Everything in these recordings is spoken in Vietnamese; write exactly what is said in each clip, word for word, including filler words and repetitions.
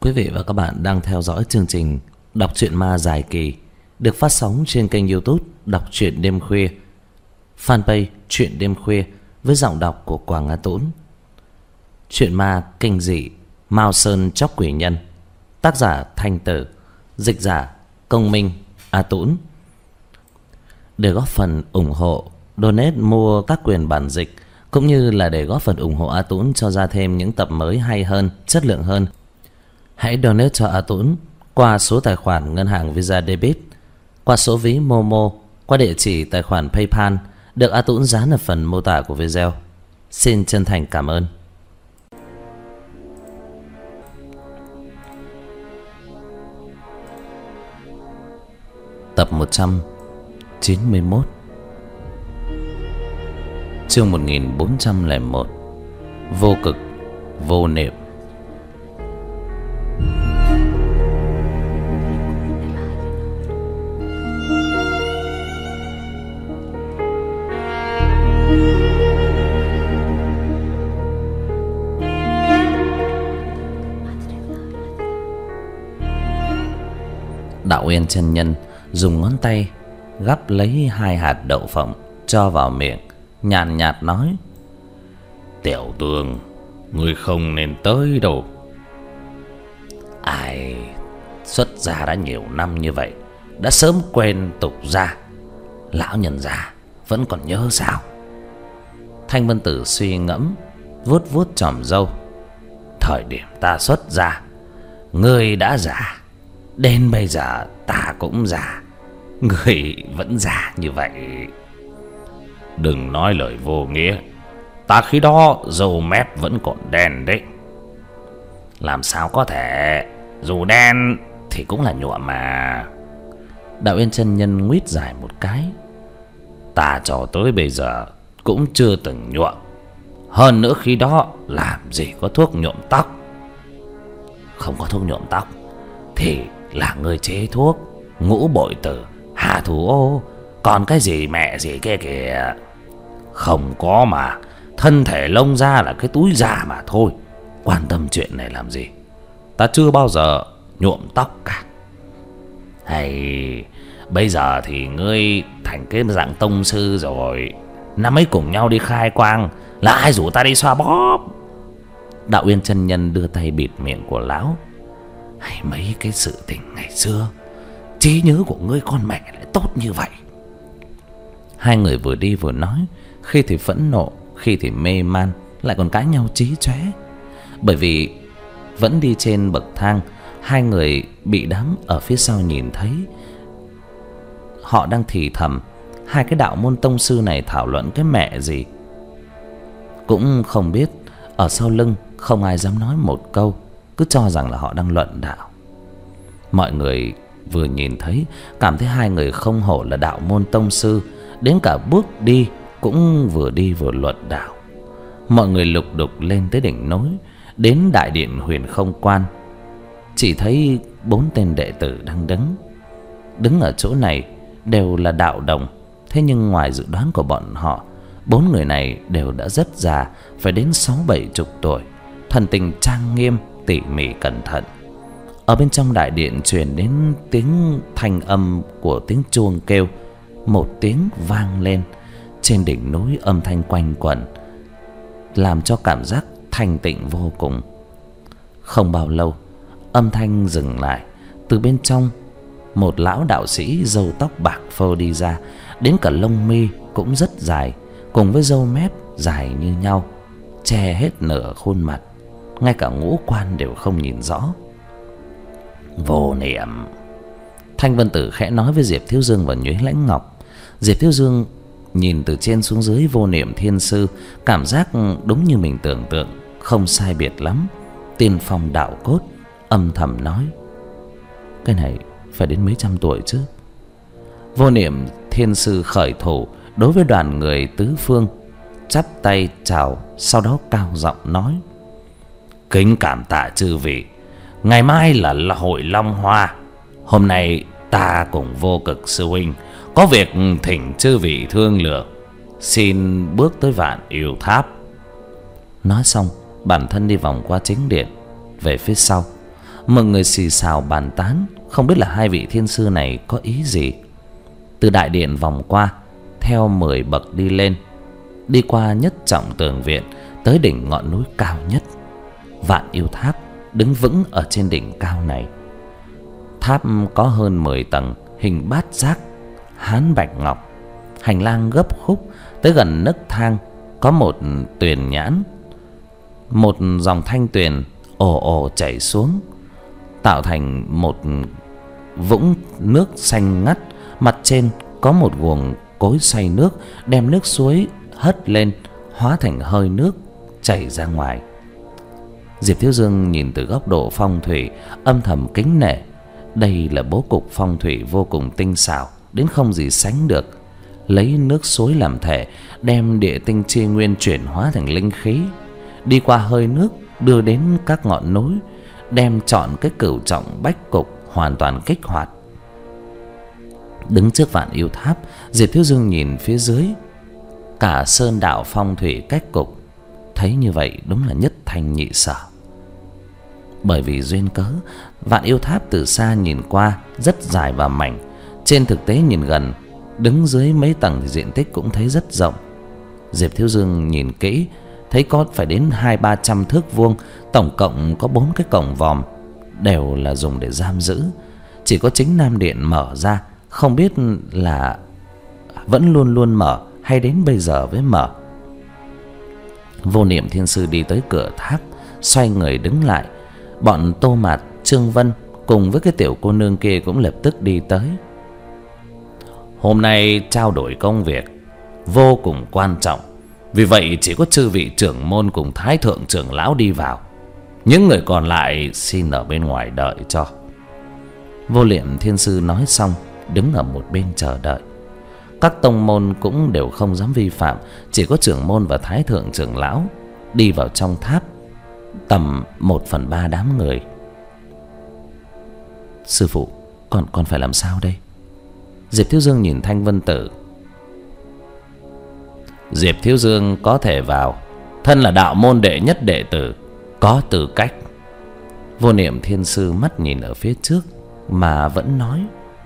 Quý vị và các bạn đang theo dõi chương trình Đọc truyện ma dài kỳ được phát sóng trên kênh YouTube Đọc truyện đêm khuya, fanpage Truyện đêm khuya với giọng đọc của Quảng A Tũng. Truyện ma kinh dị Mao Sơn Chóc Quỷ Nhân, tác giả Thanh Tử, dịch giả Công Minh A Tũng. Để góp phần ủng hộ, donate mua các quyền bản dịch cũng như là để góp phần ủng hộ A Tũng cho ra thêm những tập mới hay hơn, chất lượng hơn, hãy donate cho A Tũng qua số tài khoản ngân hàng Visa Debit, qua số ví Momo, qua địa chỉ tài khoản PayPal được A Tũng dán ở phần mô tả của video. Xin chân thành cảm ơn. Tập một trăm chín mươi mốt, chương một nghìn bốn trăm lẻ một, Vô cực vô niệm. Đạo Uyên chân nhân dùng ngón tay gắp lấy hai hạt đậu phộng cho vào miệng, nhàn nhạt nói: "Tiểu Tương, ngươi không nên tới đâu. Ai xuất gia đã nhiều năm như vậy, đã sớm quên tục gia, lão nhân già vẫn còn nhớ sao?" Thanh Vân Tử suy ngẫm, vuốt vuốt chòm râu: "Thời điểm ta xuất gia, ngươi đã già, đến bây giờ ta cũng già, ngươi vẫn già như vậy." "Đừng nói lời vô nghĩa, ta khi đó râu mép vẫn còn đen đấy." "Làm sao có thể, dù đen thì cũng là nhuộm mà." Đạo Uyên chân nhân nguýt dài một cái: "Ta cho tới bây giờ cũng chưa từng nhuộm, hơn nữa khi đó làm gì có thuốc nhuộm tóc." "Không có thuốc nhuộm tóc thì là người chế thuốc ngũ bội tử, hà thủ ô, còn cái gì mẹ gì kia kìa." "Không có mà, thân thể lông da là cái túi da mà thôi, quan tâm chuyện này làm gì. Ta chưa bao giờ nhuộm tóc cả." "Hay bây giờ thì ngươi thành cái dạng tông sư rồi, năm ấy cùng nhau đi khai quang là ai rủ ta đi xoa bóp?" Đạo Uyên chân nhân đưa tay bịt miệng của lão: "Hay mấy cái sự tình ngày xưa, trí nhớ của ngươi con mẹ lại tốt như vậy." Hai người vừa đi vừa nói, khi thì phẫn nộ, khi thì mê man, lại còn cãi nhau chí chóe. Bởi vì vẫn đi trên bậc thang, hai người bị đám ở phía sau nhìn thấy. Họ đang thì thầm, hai cái đạo môn tông sư này thảo luận cái mẹ gì cũng không biết. Ở sau lưng không ai dám nói một câu, cứ cho rằng là họ đang luận đạo. Mọi người vừa nhìn thấy, cảm thấy hai người không hổ là đạo môn tông sư, đến cả bước đi cũng vừa đi vừa luận đạo. Mọi người lục đục lên tới đỉnh núi, đến đại điện Huyền Không Quan. Chỉ thấy bốn tên đệ tử đang đứng. Đứng ở chỗ này đều là đạo đồng. Thế nhưng ngoài dự đoán của bọn họ, bốn người này đều đã rất già, phải đến sáu bảy chục tuổi, thần tình trang nghiêm, tỉ mỉ cẩn thận. Ở bên trong đại điện truyền đến tiếng thanh âm của tiếng chuông kêu, một tiếng vang lên trên đỉnh núi, âm thanh quanh quẩn, làm cho cảm giác thanh tịnh vô cùng. Không bao lâu, âm thanh dừng lại. Từ bên trong, một lão đạo sĩ râu tóc bạc phơ đi ra, đến cả lông mi cũng rất dài, cùng với râu mép dài như nhau, che hết nửa khuôn mặt, ngay cả ngũ quan đều không nhìn rõ. "Vô niệm." Thanh Vân Tử khẽ nói với Diệp Thiếu Dương và Nhuế Lãnh Ngọc. Diệp Thiếu Dương nhìn từ trên xuống dưới Vô Niệm thiên sư, cảm giác đúng như mình tưởng tượng, không sai biệt lắm. Tiên phong đạo cốt, âm thầm nói: "Cái này phải đến mấy trăm tuổi chứ." Vô Niệm thiên sư khởi thủ đối với đoàn người tứ phương, chắp tay chào, sau đó cao giọng nói: "Kính cảm tạ chư vị. Ngày mai là hội Long Hoa. Hôm nay ta cùng Vô Cực sư huynh có việc thỉnh chư vị thương lượng, xin bước tới Vạn Yêu Tháp." Nói xong, bản thân đi vòng qua chính điện về phía sau. Mọi người xì xào bàn tán, không biết là hai vị thiên sư này có ý gì. Từ đại điện vòng qua, theo mười bậc đi lên, đi qua nhất trọng tường viện, tới đỉnh ngọn núi cao nhất. Vạn Yêu Tháp đứng vững ở trên đỉnh cao này. Tháp có hơn mười tầng, hình bát giác, hán bạch ngọc. Hành lang gấp khúc, tới gần nấc thang có một tuyền nhãn. Một dòng thanh tuyền ồ ồ chảy xuống, tạo thành một vũng nước xanh ngắt. Mặt trên có một guồng cối xay nước, đem nước suối hất lên, hóa thành hơi nước chảy ra ngoài. Diệp Thiếu Dương nhìn từ góc độ phong thủy, âm thầm kính nể. Đây là bố cục phong thủy vô cùng tinh xảo, đến không gì sánh được. Lấy nước suối làm thể, đem địa tinh chi nguyên chuyển hóa thành linh khí, đi qua hơi nước đưa đến các ngọn núi, đem trọn cái cửu trọng bách cục hoàn toàn kích hoạt. Đứng trước Vạn Yêu Tháp, Diệp Thiếu Dương nhìn phía dưới, cả sơn đạo phong thủy cách cục, thấy như vậy đúng là nhất thanh nhị sở. Bởi vì duyên cớ, Vạn Yêu Tháp từ xa nhìn qua rất dài và mảnh, trên thực tế nhìn gần, đứng dưới mấy tầng thì diện tích cũng thấy rất rộng. Diệp Thiếu Dương nhìn kỹ, thấy có phải đến hai ba trăm thước vuông, tổng cộng có bốn cái cổng vòm, đều là dùng để giam giữ. Chỉ có chính Nam Điện mở ra, không biết là vẫn luôn luôn mở hay đến bây giờ mới mở. Vô Niệm Thiên Sư đi tới cửa tháp, xoay người đứng lại. Bọn Tô Mạt, Trương Vân cùng với cái tiểu cô nương kia cũng lập tức đi tới. Hôm nay trao đổi công việc vô cùng quan trọng, vì vậy chỉ có chư vị trưởng môn cùng thái thượng trưởng lão đi vào, những người còn lại xin ở bên ngoài đợi cho. Vô Niệm Thiên Sư nói xong, đứng ở một bên chờ đợi. Các tông môn cũng đều không dám vi phạm, chỉ có trưởng môn và thái thượng trưởng lão đi vào trong tháp, tầm một phần ba đám người. Sư phụ, còn còn phải làm sao đây? Diệp Thiếu Dương nhìn Thanh Vân Tử. Diệp Thiếu Dương có thể vào, thân là đạo môn đệ nhất đệ tử, có tư cách. Vô Niệm Thiên Sư mắt nhìn ở phía trước mà vẫn nói,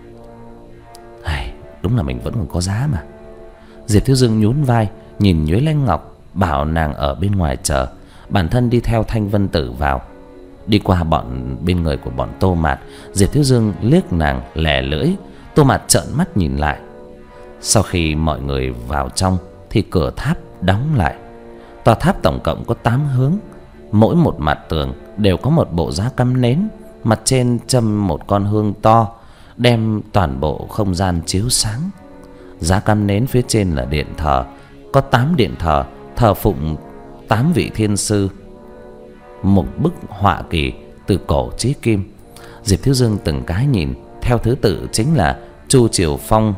Hay, đúng là mình vẫn còn có giá mà. Diệp Thiếu Dương nhún vai, nhìn Nhuế Lanh Ngọc, bảo nàng ở bên ngoài chờ, bản thân đi theo Thanh Vân Tử vào. Đi qua bọn bên người của bọn Tô Mạt, Diệp Thiếu Dương liếc nàng lè lưỡi. Tô Mạt trợn mắt nhìn lại. Sau khi mọi người vào trong thì cửa tháp đóng lại. Tòa tháp tổng cộng có tám hướng, mỗi một mặt tường đều có một bộ giá cắm nến, mặt trên châm một con hương to, đem toàn bộ không gian chiếu sáng. Giá cắm nến phía trên là điện thờ, có tám điện thờ thờ phụng tám vị thiên sư, một bức họa kỳ từ cổ chí kim. Diệp Thiếu Dương từng cái nhìn theo thứ tự chính là Chu Triều Phong,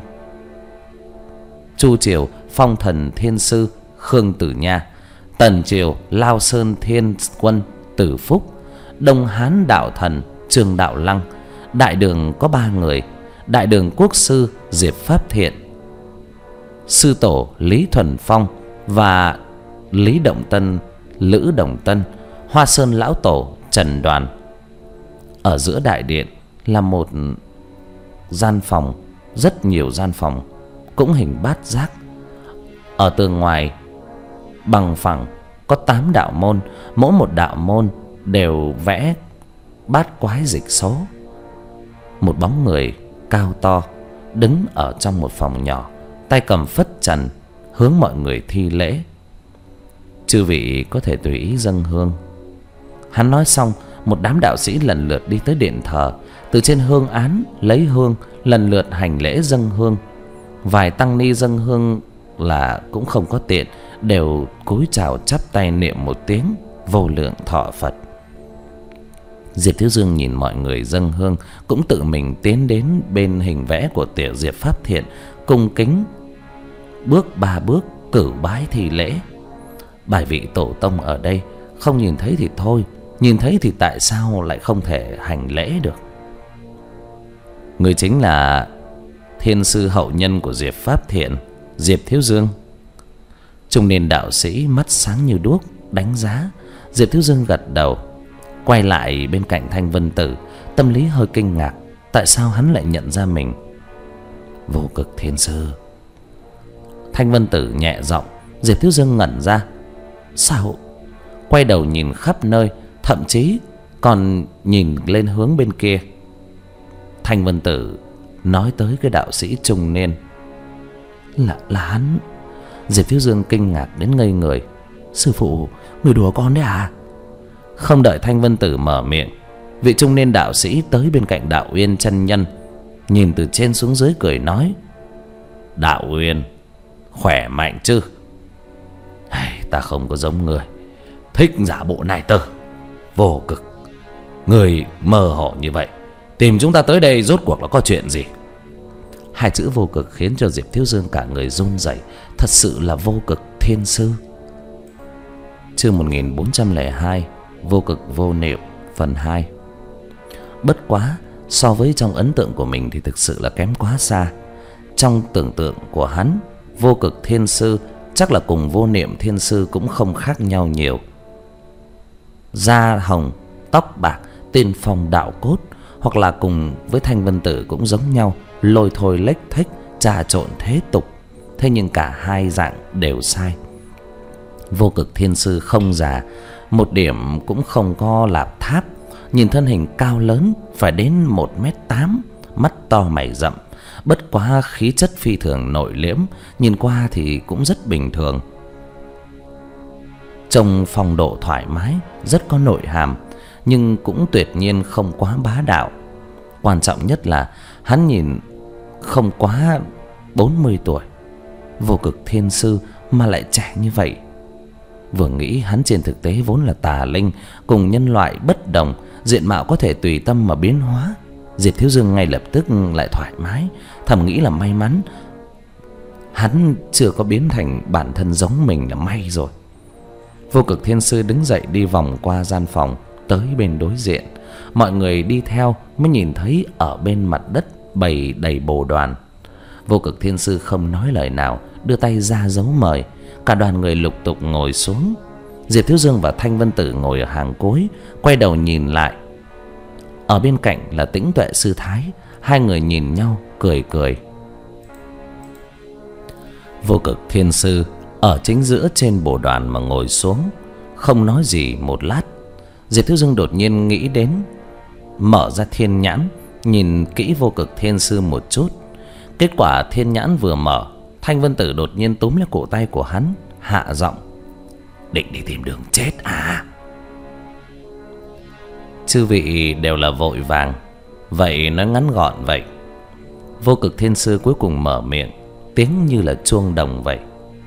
Chu Triều Phong Thần Thiên Sư Khương Tử Nha, Tần Triều Lao Sơn Thiên Quân Tử Phúc, Đông Hán Đạo Thần Trương Đạo Lăng. Đại đường có ba người: Đại đường Quốc Sư Diệp Pháp Thiện, Sư Tổ Lý Thuần Phong và Lý Động Tân Lữ Đồng Tân, Hoa Sơn Lão Tổ Trần Đoàn. Ở giữa đại điện là một gian phòng, rất nhiều gian phòng, cũng hình bát giác. Ở tường ngoài bằng phẳng có tám đạo môn, mỗi một đạo môn đều vẽ bát quái dịch số. Một bóng người cao to đứng ở trong một phòng nhỏ, tay cầm phất trần hướng mọi người thi lễ. Chư vị có thể tùy ý dâng hương. Hắn nói xong, một đám đạo sĩ lần lượt đi tới điện thờ, từ trên hương án lấy hương, lần lượt hành lễ dâng hương. Vài tăng ni dâng hương là cũng không có tiện, đều cúi chào chắp tay niệm một tiếng vô lượng thọ Phật. Diệp Thiếu Dương nhìn mọi người dâng hương, cũng tự mình tiến đến bên hình vẽ của tiểu Diệp Pháp Thiện, cung kính bước ba bước cửu bái thi lễ. Bài vị tổ tông ở đây, không nhìn thấy thì thôi, nhìn thấy thì tại sao lại không thể hành lễ được? Người chính là thiên sư hậu nhân của Diệp Pháp Thiện, Diệp Thiếu Dương. Trung niên đạo sĩ mắt sáng như đuốc đánh giá. Diệp Thiếu Dương gật đầu. Quay lại bên cạnh Thanh Vân Tử, tâm lý hơi kinh ngạc. Tại sao hắn lại nhận ra mình? Vô Cực Thiên Sư. Thanh Vân Tử nhẹ giọng. Diệp Thiếu Dương ngẩn ra. Sao? Quay đầu nhìn khắp nơi, thậm chí còn nhìn lên hướng bên kia. Thanh Vân Tử nói tới cái đạo sĩ trung niên. Là, là hắn. Diệp Thiếu Dương kinh ngạc đến ngây người. Sư phụ, người đùa con đấy à? Không đợi Thanh Vân Tử mở miệng, vị trung niên đạo sĩ tới bên cạnh Đạo Uyên chân nhân, nhìn từ trên xuống dưới cười nói: Đạo Uyên, khỏe mạnh chứ? Ta không có giống người thích giả bộ này tơ. Vô Cực, người mơ hồ như vậy, tìm chúng ta tới đây rốt cuộc là có chuyện gì? Hai chữ Vô Cực khiến cho Diệp Thiếu Dương cả người run rẩy. Thật sự là Vô Cực Thiên Sư. Chương một nghìn bốn trăm lẻ hai, Vô Cực Vô Niệm phần hai. Bất quá, so với trong ấn tượng của mình thì thực sự là kém quá xa. Trong tưởng tượng của hắn, Vô Cực Thiên Sư chắc là cùng Vô Niệm Thiên Sư cũng không khác nhau nhiều. Da hồng, tóc bạc, tiên phong đạo cốt, hoặc là cùng với Thanh Vân Tử cũng giống nhau, lôi thôi lếch thếch, trà trộn thế tục. Thế nhưng cả hai dạng đều sai. Vô Cực Thiên Sư không già, một điểm cũng không co lạp tháp. Nhìn thân hình cao lớn, phải đến một mét tám, mắt to mày rậm. Bất quá khí chất phi thường nội liễm, nhìn qua thì cũng rất bình thường. Trông phong độ thoải mái, rất có nội hàm, nhưng cũng tuyệt nhiên không quá bá đạo. Quan trọng nhất là hắn nhìn không quá bốn mươi tuổi. Vô Cực Thiên Sư mà lại trẻ như vậy. Vừa nghĩ hắn trên thực tế vốn là tà linh, cùng nhân loại bất đồng, diện mạo có thể tùy tâm mà biến hóa. Diệp Thiếu Dương ngay lập tức lại thoải mái, thầm nghĩ là may mắn hắn chưa có biến thành bản thân giống mình là may rồi. Vô Cực Thiên Sư đứng dậy đi vòng qua gian phòng, tới bên đối diện. Mọi người đi theo mới nhìn thấy ở bên mặt đất bày đầy bồ đoàn. Vô Cực Thiên Sư không nói lời nào, đưa tay ra dấu mời. Cả đoàn người lục tục ngồi xuống. Diệp Thiếu Dương và Thanh Vân Tử ngồi ở hàng cuối, quay đầu nhìn lại. Ở bên cạnh là Tĩnh Tuệ Sư Thái. Hai người nhìn nhau cười cười. Vô Cực Thiên Sư ở chính giữa trên bồ đoàn mà ngồi xuống, không nói gì một lát. Diệp Thiếu Dương đột nhiên nghĩ đến, mở ra thiên nhãn nhìn kỹ Vô Cực Thiên Sư một chút. Kết quả thiên nhãn vừa mở, Thanh Vân Tử đột nhiên túm lấy cổ tay của hắn, hạ giọng: Định đi tìm đường chết à? Chư vị đều là vội vàng, vậy nói ngắn gọn vậy. Vô Cực Thiên Sư cuối cùng mở miệng, tiếng như là chuông đồng vậy.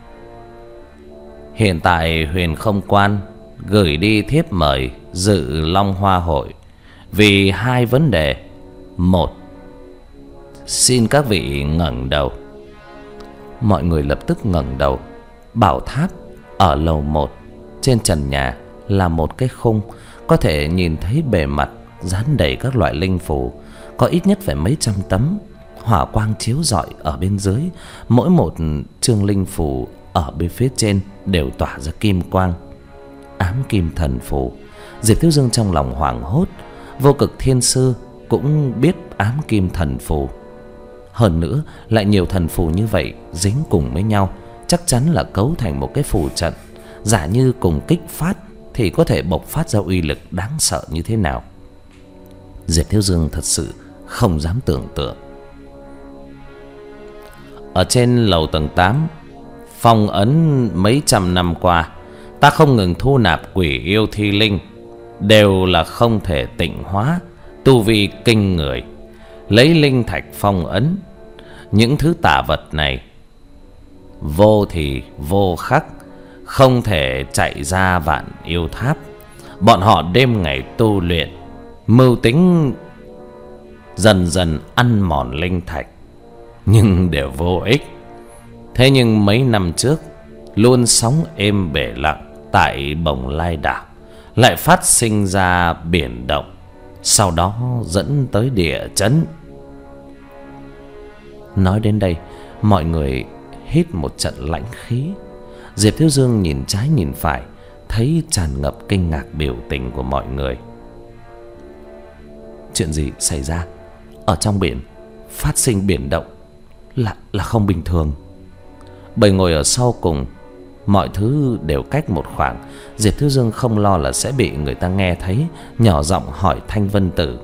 Hiện tại Huyền Không Quan gửi đi thiếp mời dự Long Hoa Hội vì hai vấn đề. Một, xin các vị ngẩng đầu. Mọi người lập tức ngẩng đầu. Bảo tháp ở lầu một, trên trần nhà là một cái khung, có thể nhìn thấy bề mặt dán đầy các loại linh phù, có ít nhất phải mấy trăm tấm. Hỏa quang chiếu rọi ở bên dưới, mỗi một chương linh phù ở bên phía trên đều tỏa ra kim quang. Ám kim thần phù. Diệp Thiếu Dương trong lòng hoảng hốt. Vô Cực Thiên Sư cũng biết ám kim thần phù. Hơn nữa lại nhiều thần phù như vậy dính cùng với nhau, chắc chắn là cấu thành một cái phù trận. Giả như cùng kích phát thì có thể bộc phát ra uy lực đáng sợ như thế nào. Diệp Thiếu Dương thật sự không dám tưởng tượng. Ở trên lầu tầng tám, phong ấn mấy trăm năm qua, ta không ngừng thu nạp quỷ yêu thi linh, đều là không thể tịnh hóa, tu vi kinh người. Lấy linh thạch phong ấn những thứ tà vật này, vô thì vô khắc, không thể chạy ra vạn yêu tháp. Bọn họ đêm ngày tu luyện, mưu tính dần dần ăn mòn linh thạch, nhưng đều vô ích. Thế nhưng mấy năm trước, luôn sóng êm bể lặng tại Bồng Lai Đảo lại phát sinh ra biển động, sau đó dẫn tới địa chấn. Nói đến đây, mọi người hít một trận lãnh khí. Diệp Thiếu Dương nhìn trái nhìn phải, thấy tràn ngập kinh ngạc biểu tình của mọi người. chuyện gì xảy ra? Ở trong biển phát sinh biển động là là không bình thường. Bầy ngồi ở sau cùng, mọi thứ đều cách một khoảng. Diệp Thiếu Dương không lo là sẽ bị người ta nghe thấy, nhỏ giọng hỏi Thanh Vân Tử: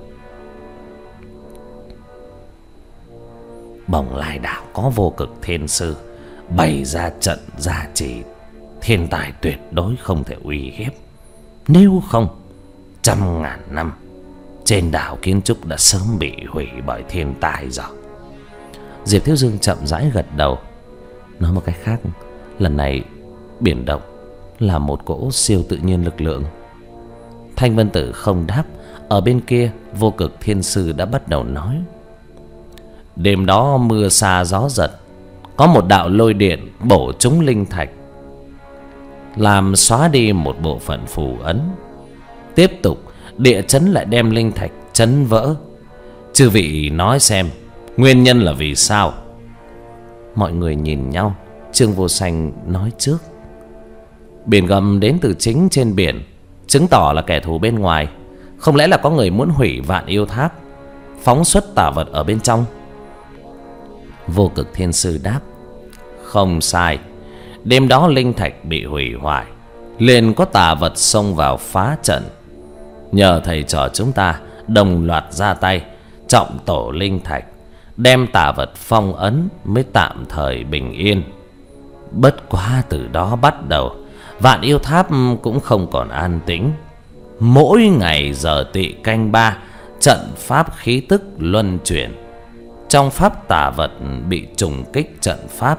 Bồng Lai đảo có Vô Cực Thiên Sư bày ra trận gia trì, thiên tài tuyệt đối không thể uy hiếp. Nếu không, trăm ngàn năm trên đảo kiến trúc đã sớm bị hủy bởi thiên tai rồi. Diệp Thiếu Dương chậm rãi gật đầu. Nói một cách khác, lần này biển động là một cỗ siêu tự nhiên lực lượng. Thanh Vân Tử không đáp. Ở bên kia, Vô Cực Thiên Sư đã bắt đầu nói: Đêm đó mưa sa gió giật, có một đạo lôi điện bổ trúng linh thạch, làm xóa đi một bộ phận phù ấn. Tiếp tục, địa chấn lại đem linh thạch chấn vỡ. Chư vị nói xem, nguyên nhân là vì sao? Mọi người nhìn nhau. Trương Vô Sanh nói trước: Biển gầm đến từ chính trên biển, chứng tỏ là kẻ thù bên ngoài. Không lẽ là có người muốn hủy Vạn Yêu Tháp, phóng xuất tà vật ở bên trong? Vô Cực Thiên Sư đáp: Không sai. Đêm đó linh thạch bị hủy hoại, liền có tà vật xông vào phá trận. Nhờ thầy trò chúng ta đồng loạt ra tay trọng tổ linh thạch, đem tà vật phong ấn, mới tạm thời bình yên. Bất quá từ đó bắt đầu, Vạn Yêu Tháp cũng không còn an tĩnh. Mỗi ngày giờ tỵ canh ba, trận pháp khí tức luân chuyển. Trong pháp tà vật bị trùng kích trận pháp,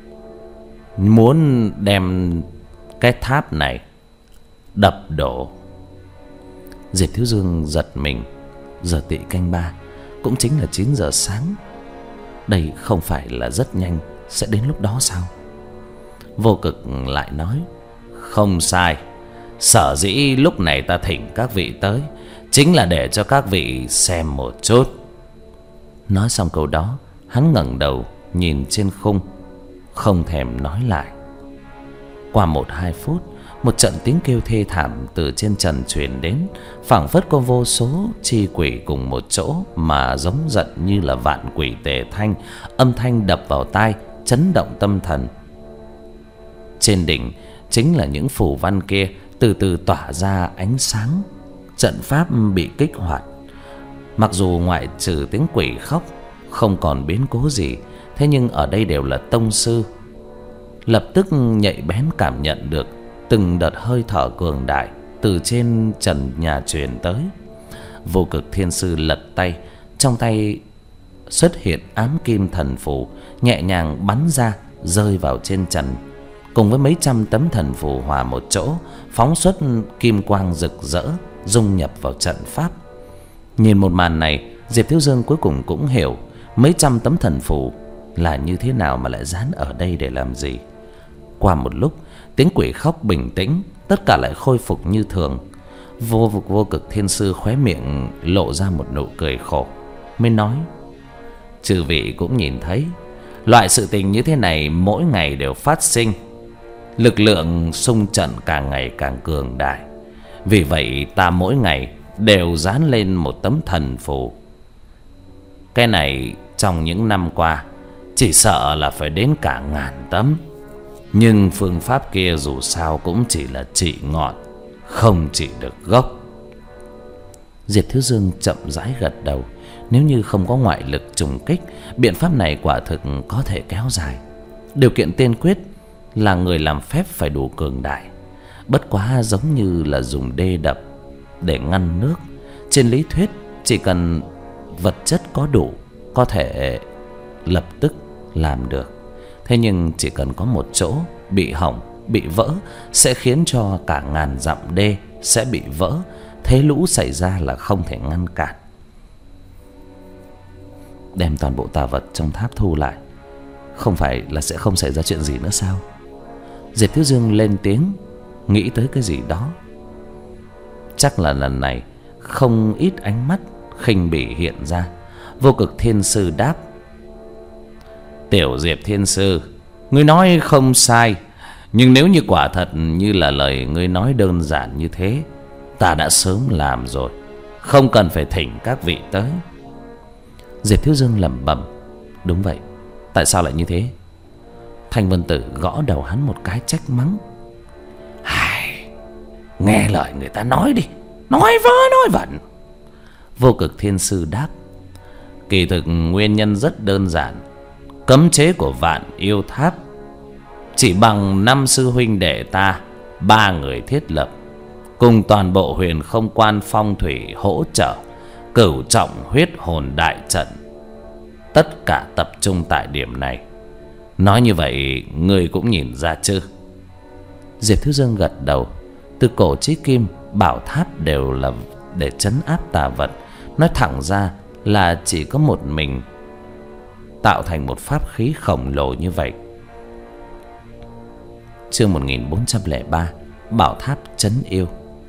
muốn đem cái tháp này đập đổ. Diệp Thiếu Dương giật mình. Giờ tỵ canh ba cũng chính là chín giờ sáng. Đây không phải là rất nhanh sẽ đến lúc đó sao? Vô Cực lại nói: Không sai. Sở dĩ lúc này ta thỉnh các vị tới, chính là để cho các vị xem một chút. Nói xong câu đó, hắn ngẩng đầu nhìn trên khung, không thèm nói lại. Qua một hai phút, một trận tiếng kêu thê thảm từ trên trần truyền đến, phảng phất có vô số chi quỷ cùng một chỗ mà giống giận như là vạn quỷ tề thanh. Âm thanh đập vào tai, chấn động tâm thần. Trên đỉnh chính là những phù văn kia từ từ tỏa ra ánh sáng. Trận pháp bị kích hoạt. Mặc dù ngoại trừ tiếng quỷ khóc không còn biến cố gì, thế nhưng ở đây đều là tông sư, lập tức nhạy bén cảm nhận được từng đợt hơi thở cường đại từ trên trần nhà truyền tới. Vô Cực Thiên Sư lật tay, trong tay xuất hiện ám kim thần phù, nhẹ nhàng bắn ra, rơi vào trên trần, cùng với mấy trăm tấm thần phù hòa một chỗ, phóng xuất kim quang rực rỡ, dung nhập vào trận pháp. Nhìn một màn này, Diệp Thiếu Dương cuối cùng cũng hiểu mấy trăm tấm thần phù là như thế nào mà lại dán ở đây để làm gì. Qua một lúc, tiếng quỷ khóc bình tĩnh, tất cả lại khôi phục như thường. Vô Vô Cực Thiên Sư khóe miệng lộ ra một nụ cười khổ, mới nói: Chư vị cũng nhìn thấy, loại sự tình như thế này mỗi ngày đều phát sinh. Lực lượng xung trận càng ngày càng cường đại. Vì vậy ta mỗi ngày đều dán lên một tấm thần phù. Cái này trong những năm qua chỉ sợ là phải đến cả ngàn tấm. Nhưng phương pháp kia dù sao cũng chỉ là trị ngọn, không trị được gốc. Diệp Thiếu Dương chậm rãi gật đầu. Nếu như không có ngoại lực trùng kích, biện pháp này quả thực có thể kéo dài. Điều kiện tiên quyết là người làm phép phải đủ cường đại. Bất quá giống như là dùng đê đập để ngăn nước. Trên lý thuyết chỉ cần vật chất có đủ, có thể lập tức làm được. Thế nhưng chỉ cần có một chỗ bị hỏng, bị vỡ, sẽ khiến cho cả ngàn dặm đê sẽ bị vỡ. Thế lũ xảy ra là không thể ngăn cản. Đem toàn bộ tà vật trong tháp thu lại, không phải là sẽ không xảy ra chuyện gì nữa sao? Diệp Thiếu Dương lên tiếng, nghĩ tới cái gì đó. Chắc là lần này không ít ánh mắt khinh bỉ hiện ra. Vô Cực Thiên Sư đáp: Tiểu Diệp Thiên Sư, ngươi nói không sai. Nhưng nếu như quả thật như là lời ngươi nói đơn giản như thế, ta đã sớm làm rồi, không cần phải thỉnh các vị tới. Diệp Thiếu Dương lẩm bẩm: đúng vậy, tại sao lại như thế? Thanh Vân Tử gõ đầu hắn một cái trách mắng: Hài, nghe lời người ta nói đi, nói vớ nói vẩn. Vô Cực Thiên Sư đáp: kỳ thực nguyên nhân rất đơn giản. Cấm chế của Vạn Yêu Tháp chỉ bằng năm sư huynh đệ ta ba người thiết lập, cùng toàn bộ Huyền Không Quan phong thủy hỗ trợ, cửu trọng huyết hồn đại trận, tất cả tập trung tại điểm này. Nói như vậy ngươi cũng nhìn ra chứ? Diệp Thiếu Dương gật đầu. Từ cổ chí kim, bảo tháp đều là để trấn áp tà vật. Nói thẳng ra là chỉ có một mình tạo thành một pháp khí khổng lồ như vậy. Chương một nghìn bốn trăm lẻ ba: Bảo tháp trấn yêu.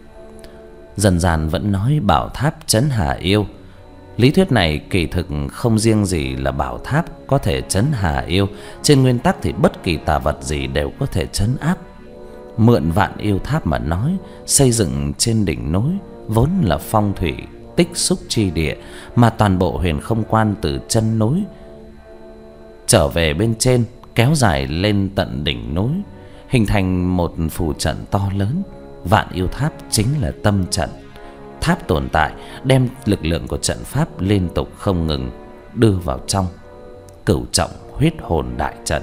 Dân gian vẫn nói bảo tháp trấn hà yêu. Lý thuyết này kỳ thực không riêng gì là bảo tháp có thể trấn hà yêu. Trên nguyên tắc thì bất kỳ tà vật gì đều có thể trấn áp. Mượn Vạn Yêu Tháp mà nói, xây dựng trên đỉnh núi vốn là phong thủy tích xúc chi địa, mà toàn bộ Huyền Không Quan từ chân núi trở về bên trên, kéo dài lên tận đỉnh núi, hình thành một phù trận to lớn. Vạn Yêu Tháp chính là tâm trận. Tháp tồn tại đem lực lượng của trận pháp liên tục không ngừng đưa vào trong cửu trọng huyết hồn đại trận.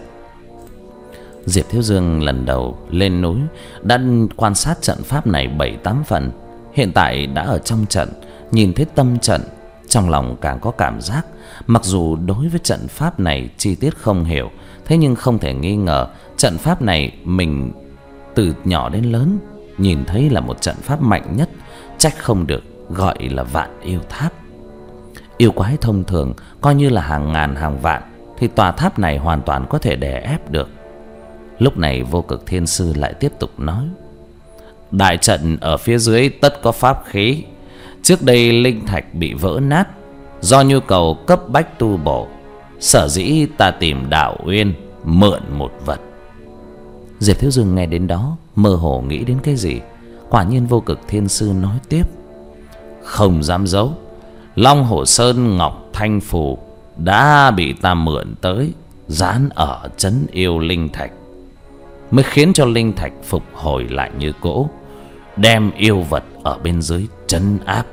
Diệp Thiếu Dương lần đầu lên núi đã quan sát trận pháp này bảy tám phần. Hiện tại đã ở trong trận, nhìn thấy tâm trận, trong lòng càng có cảm giác. Mặc dù đối với trận pháp này chi tiết không hiểu, thế nhưng không thể nghi ngờ trận pháp này mình từ nhỏ đến lớn nhìn thấy là một trận pháp mạnh nhất, trách không được gọi là Vạn Yêu Tháp. Yêu quái thông thường coi như là hàng ngàn hàng vạn, thì tòa tháp này hoàn toàn có thể đè ép được. Lúc này Vô Cực Thiên Sư lại tiếp tục nói: đại trận ở phía dưới tất có pháp khí. Trước đây linh thạch bị vỡ nát, do nhu cầu cấp bách tu bổ, sở dĩ ta tìm Đạo Uyên mượn một vật. Diệp Thiếu Dương nghe đến đó mơ hồ nghĩ đến cái gì. Quả nhiên Vô Cực Thiên Sư nói tiếp: không dám giấu, Long Hổ Sơn Ngọc Thanh Phù đã bị ta mượn tới, dán ở trấn yêu linh thạch, mới khiến cho linh thạch phục hồi lại như cũ, đem yêu vật ở bên dưới trấn áp.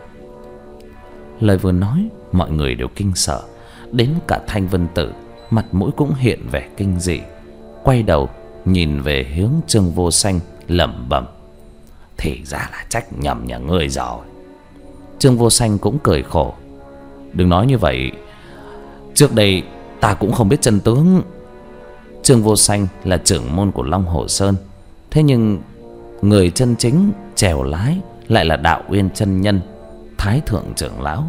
Lời vừa nói, mọi người đều kinh sợ, đến cả Thanh Vân Tử mặt mũi cũng hiện vẻ kinh dị, quay đầu nhìn về hướng Trương Vô Sanh, lẩm bẩm: thì ra là trách nhầm nhà ngươi rồi. Trương Vô Sanh cũng cười khổ: đừng nói như vậy, trước đây ta cũng không biết chân tướng. Trương Vô Sanh là trưởng môn của Long Hổ Sơn, thế nhưng người chân chính chèo lái lại là Đạo Uyên chân nhân, Thái thượng trưởng lão.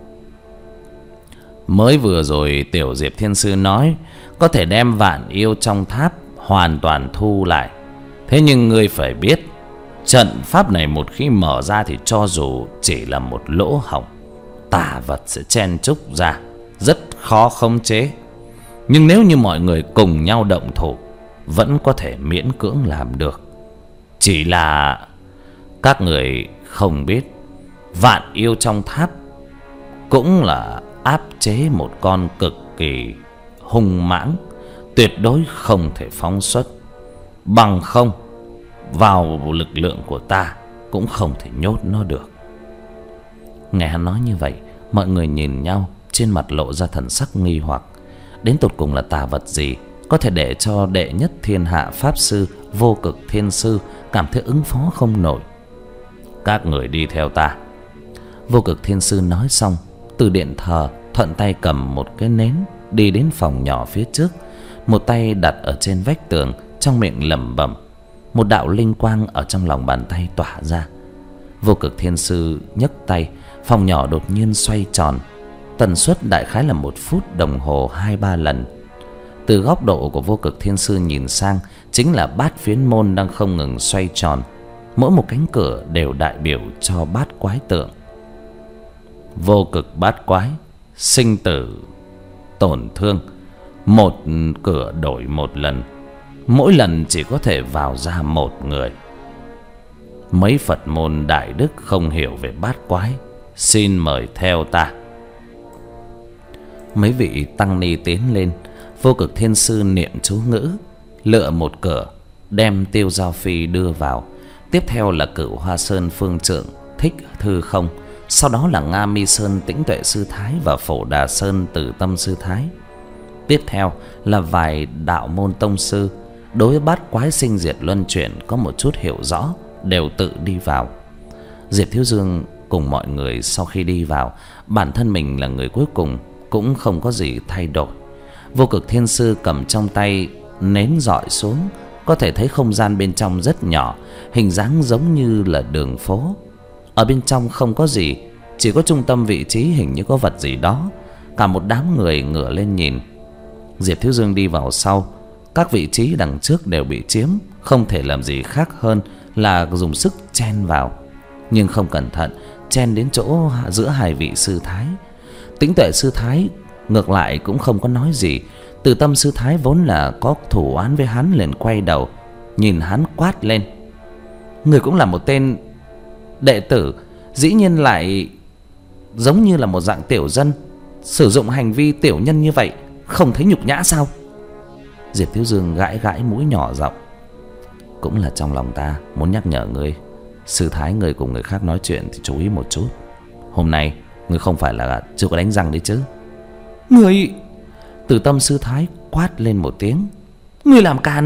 Mới vừa rồi tiểu Diệp Thiên Sư nói có thể đem vạn yêu trong tháp hoàn toàn thu lại. Thế nhưng ngươi phải biết, trận pháp này một khi mở ra thì cho dù chỉ là một lỗ hổng, tà vật sẽ chen chúc ra, rất khó khống chế. Nhưng nếu như mọi người cùng nhau động thủ, vẫn có thể miễn cưỡng làm được. Chỉ là các người không biết, vạn yêu trong tháp cũng là áp chế một con cực kỳ hung mãng, tuyệt đối không thể phóng xuất. Bằng không, vào lực lượng của ta cũng không thể nhốt nó được. Nghe hắn nói như vậy, mọi người nhìn nhau, trên mặt lộ ra thần sắc nghi hoặc. Đến tột cùng là tà vật gì có thể để cho đệ nhất thiên hạ pháp sư Vô Cực Thiên Sư cảm thấy ứng phó không nổi? Các người đi theo ta. Vô Cực Thiên Sư nói xong, từ điện thờ thuận tay cầm một cái nến, đi đến phòng nhỏ phía trước, một tay đặt ở trên vách tường, trong miệng lẩm bẩm. Một đạo linh quang ở trong lòng bàn tay tỏa ra. Vô Cực Thiên Sư nhấc tay, phòng nhỏ đột nhiên xoay tròn, tần suất đại khái là một phút đồng hồ hai ba lần. Từ góc độ của Vô Cực Thiên Sư nhìn sang, chính là bát phiến môn đang không ngừng xoay tròn. Mỗi một cánh cửa đều đại biểu cho bát quái tượng. Vô cực bát quái, sinh tử tổn thương, một cửa đổi một lần, mỗi lần chỉ có thể vào ra một người. Mấy Phật môn đại đức không hiểu về bát quái xin mời theo ta. Mấy vị tăng ni tiến lên. Vô Cực Thiên Sư niệm chú ngữ, lựa một cửa, đem Tiêu Giao Phi đưa vào. Tiếp theo là Cửu Hoa Sơn Phương Trượng, Thích Thư Không. Sau đó là Nga Mi Sơn Tĩnh Tuệ Sư Thái và Phổ Đà Sơn Từ Tâm Sư Thái. Tiếp theo là vài đạo môn tông sư đối với bát quái sinh diệt luân chuyển có một chút hiểu rõ, đều tự đi vào. Diệp Thiếu Dương cùng mọi người sau khi đi vào, bản thân mình là người cuối cùng, cũng không có gì thay đổi. Vô Cực Thiên Sư cầm trong tay nến dọi xuống, có thể thấy không gian bên trong rất nhỏ, hình dáng giống như là đường phố. Ở bên trong không có gì, chỉ có trung tâm vị trí hình như có vật gì đó. Cả một đám người ngửa lên nhìn. Diệp Thiếu Dương đi vào sau, các vị trí đằng trước đều bị chiếm, không thể làm gì khác hơn là dùng sức chen vào. Nhưng không cẩn thận chen đến chỗ giữa hai vị sư thái. Tĩnh Tuệ Sư Thái ngược lại cũng không có nói gì. Từ Tâm Sư Thái vốn là có thủ oán với hắn, liền quay đầu nhìn hắn quát lên: người cũng là một tên đệ tử, dĩ nhiên lại giống như là một dạng tiểu dân, sử dụng hành vi tiểu nhân như vậy, không thấy nhục nhã sao? Diệp Thiếu Dương gãi gãi mũi nhỏ giọng: cũng là trong lòng ta muốn nhắc nhở ngươi, sư thái ngươi cùng người khác nói chuyện thì chú ý một chút. Hôm nay ngươi không phải là chưa có đánh răng đấy chứ? Ngươi... Từ Tâm Sư Thái quát lên một tiếng: ngươi làm can!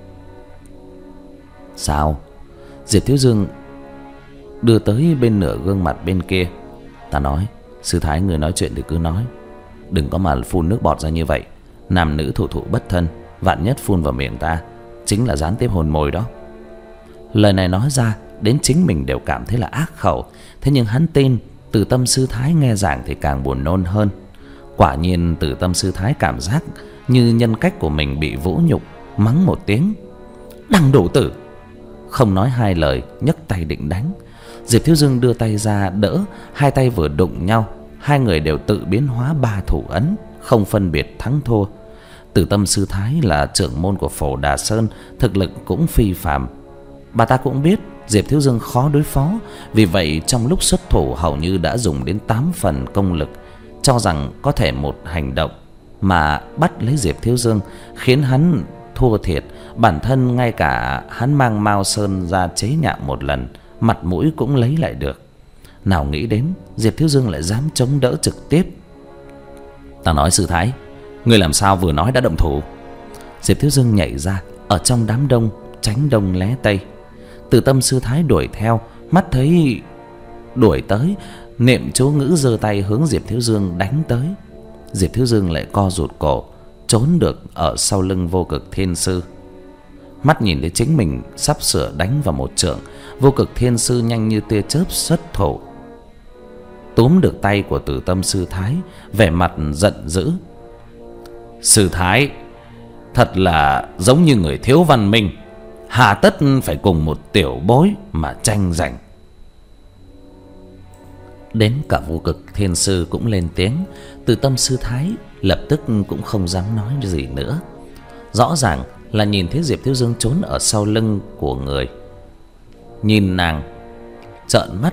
Sao? Diệp Thiếu Dương đưa tới bên nửa gương mặt bên kia. Ta nói, sư thái người nói chuyện thì cứ nói, đừng có mà phun nước bọt ra như vậy. Nam nữ thủ thụ bất thân, vạn nhất phun vào miệng ta chính là gián tiếp hồn mồi đó. Lời này nói ra đến chính mình đều cảm thấy là ác khẩu. Thế nhưng hắn tin Từ Tâm Sư Thái nghe giảng thì càng buồn nôn hơn. Quả nhiên Từ Tâm Sư Thái cảm giác như nhân cách của mình bị vũ nhục, mắng một tiếng: đằng đổ tử! Không nói hai lời, nhấc tay định đánh. Diệp Thiếu Dương đưa tay ra đỡ, hai tay vừa đụng nhau, hai người đều tự biến hóa ba thủ ấn, không phân biệt thắng thua. Từ Tâm Sư Thái là trưởng môn của Phổ Đà Sơn, thực lực cũng phi phàm. Bà ta cũng biết Diệp Thiếu Dương khó đối phó, vì vậy trong lúc xuất thủ hầu như đã dùng đến tám phần công lực, cho rằng có thể một hành động mà bắt lấy Diệp Thiếu Dương, khiến hắn thua thiệt. Bản thân ngay cả hắn mang Mao Sơn ra chế nhạo một lần, mặt mũi cũng lấy lại được. Nào nghĩ đến Diệp Thiếu Dương lại dám chống đỡ trực tiếp. Ta nói sư thái, ngươi làm sao vừa nói đã động thủ? Diệp Thiếu Dương nhảy ra, ở trong đám đông tránh đông lé tây. Từ Tâm Sư Thái đuổi theo, mắt thấy đuổi tới, niệm chú ngữ giơ tay hướng Diệp Thiếu Dương đánh tới. Diệp Thiếu Dương lại co rụt cổ, trốn được ở sau lưng Vô Cực Thiên Sư. Mắt nhìn thấy chính mình sắp sửa đánh vào một trượng, Vô Cực Thiên Sư nhanh như tia chớp xuất thủ, túm được tay của Từ Tâm Sư Thái, vẻ mặt giận dữ: sư thái, thật là giống như người thiếu văn minh, hà tất phải cùng một tiểu bối mà tranh giành. Đến cả Vô Cực Thiên Sư cũng lên tiếng. Từ Tâm Sư Thái lập tức cũng không dám nói gì nữa. Rõ ràng là nhìn thấy Diệp Thiếu Dương trốn ở sau lưng của người, nhìn nàng trợn mắt,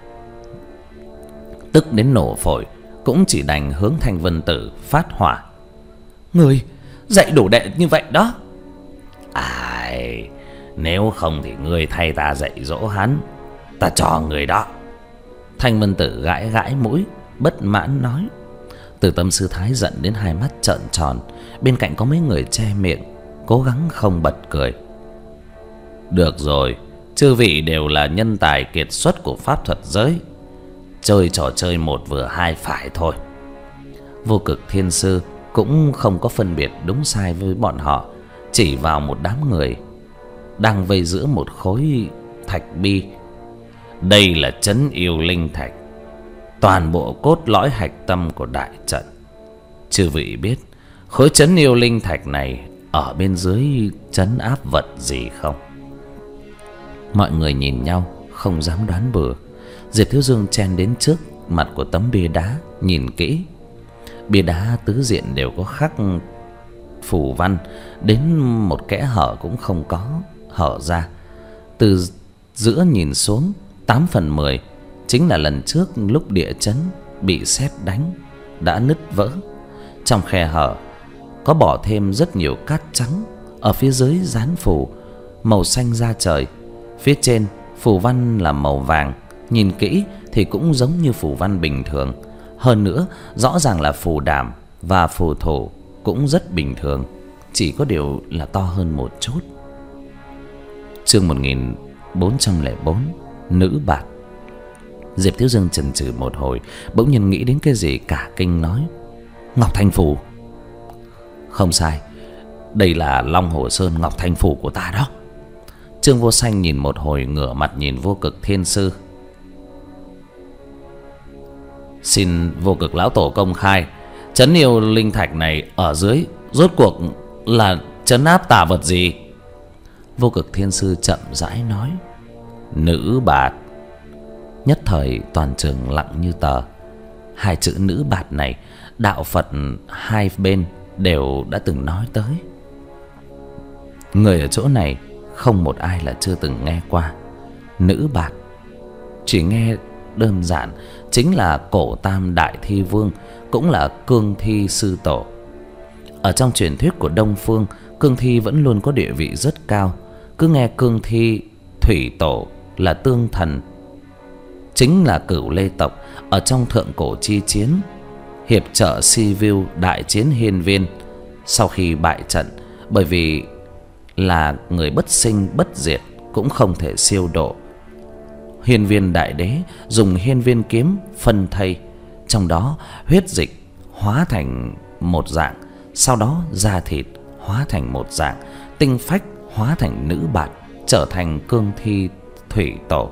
tức đến nổ phổi, cũng chỉ đành hướng Thanh Vân Tử phát hỏa: người dạy đổ đệ như vậy đó. Ai, nếu không thì ngươi thay ta dạy dỗ hắn, ta cho người đó. Thanh Vân Tử gãi gãi mũi, bất mãn nói. Từ Tâm Sư Thái giận đến hai mắt trợn tròn. Bên cạnh có mấy người che miệng, cố gắng không bật cười. Được rồi, chư vị đều là nhân tài kiệt xuất của pháp thuật giới, chơi trò chơi một vừa hai phải thôi. Vô Cực Thiên Sư cũng không có phân biệt đúng sai với bọn họ, chỉ vào một đám người đang vây giữa một khối thạch bi. Đây là trấn yêu linh thạch, toàn bộ cốt lõi hạch tâm của đại trận. Chư vị biết khối trấn yêu linh thạch này ở bên dưới trấn áp vật gì không? Mọi người nhìn nhau không dám đoán bừa. Diệp Thiếu Dương chen đến trước mặt của tấm bia đá, nhìn kỹ. Bia đá tứ diện đều có khắc phù văn, đến một kẽ hở cũng không có hở ra. Từ giữa nhìn xuống, tám phần mười chính là lần trước lúc địa chấn bị sét đánh đã nứt vỡ. Trong khe hở có bỏ thêm rất nhiều cát trắng, ở phía dưới dán phù màu xanh da trời, phía trên phù văn là màu vàng, nhìn kỹ thì cũng giống như phù văn bình thường. Hơn nữa, rõ ràng là phù đảm và phù thổ cũng rất bình thường, chỉ có điều là to hơn một chút. Chương một nghìn bốn trăm lẻ bốn, Nữ Bạt. Diệp Thiếu Dương chần chừ một hồi, bỗng nhiên nghĩ đến cái gì cả kinh nói: Ngọc Thanh Phù. Không sai, đây là Long Hồ Sơn Ngọc Thanh Phù của ta đó. Trương Vô Sanh nhìn một hồi, ngửa mặt nhìn Vô Cực Thiên Sư: Xin Vô Cực lão tổ công khai, trấn yêu linh thạch này ở dưới rốt cuộc là trấn áp tà vật gì? Vô Cực Thiên Sư chậm rãi nói: Nữ Bạt. Nhất thời toàn trường lặng như tờ. Hai chữ Nữ Bạt này, đạo Phật hai bên đều đã từng nói tới. Người ở chỗ này không một ai là chưa từng nghe qua. Nữ Bạt chỉ nghe đơn giản chính là Cổ Tam Đại Thi Vương, cũng là Cương Thi Sư Tổ. Ở trong truyền thuyết của Đông Phương, Cương Thi vẫn luôn có địa vị rất cao. Cứ nghe Cương Thi Thủy Tổ là tương thần, chính là Cửu Lê tộc ở trong thượng cổ chi chiến hiệp trợ Sibiu đại chiến Hiên Viên. Sau khi bại trận, bởi vì là người bất sinh bất diệt, cũng không thể siêu độ, Hiên Viên đại đế dùng Hiên Viên kiếm phân thây, trong đó huyết dịch hóa thành một dạng, sau đó da thịt hóa thành một dạng, tinh phách hóa thành Nữ Bạt, trở thành Cương Thi Thủy Tổ.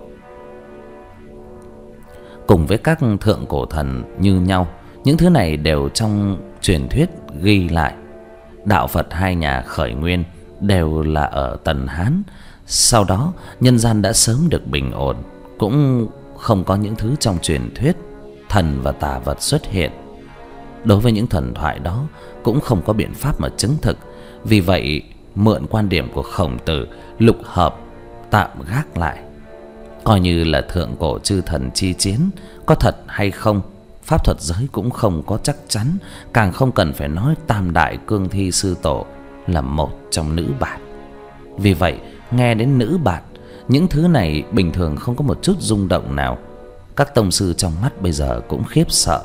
Cùng với các thượng cổ thần như nhau, những thứ này đều trong truyền thuyết ghi lại. Đạo Phật hai nhà khởi nguyên đều là ở Tần Hán, sau đó nhân gian đã sớm được bình ổn, cũng không có những thứ trong truyền thuyết thần và tà vật xuất hiện. Đối với những thần thoại đó cũng không có biện pháp mà chứng thực. Vì vậy mượn quan điểm của Khổng Tử, lục hợp tạm gác lại, coi như là thượng cổ chư thần chi chiến. Có thật hay không, pháp thuật giới cũng không có chắc chắn, càng không cần phải nói Tam Đại Cương Thi Sư Tổ là một trong Nữ Bạt. Vì vậy nghe đến Nữ Bạt, những thứ này bình thường không có một chút rung động nào. Các tông sư trong mắt bây giờ cũng khiếp sợ.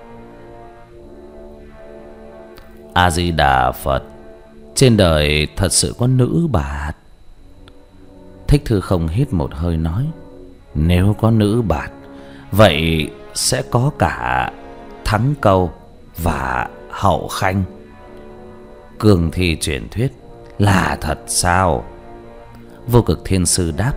A Di Đà Phật, trên đời thật sự có Nữ Bạt. Thích Thư Không hít một hơi nói: Nếu có Nữ Bạt, vậy sẽ có cả Thắng Câu và Hậu Khanh. Cương Thi truyền thuyết là thật sao? Vô Cực Thiên Sư đáp: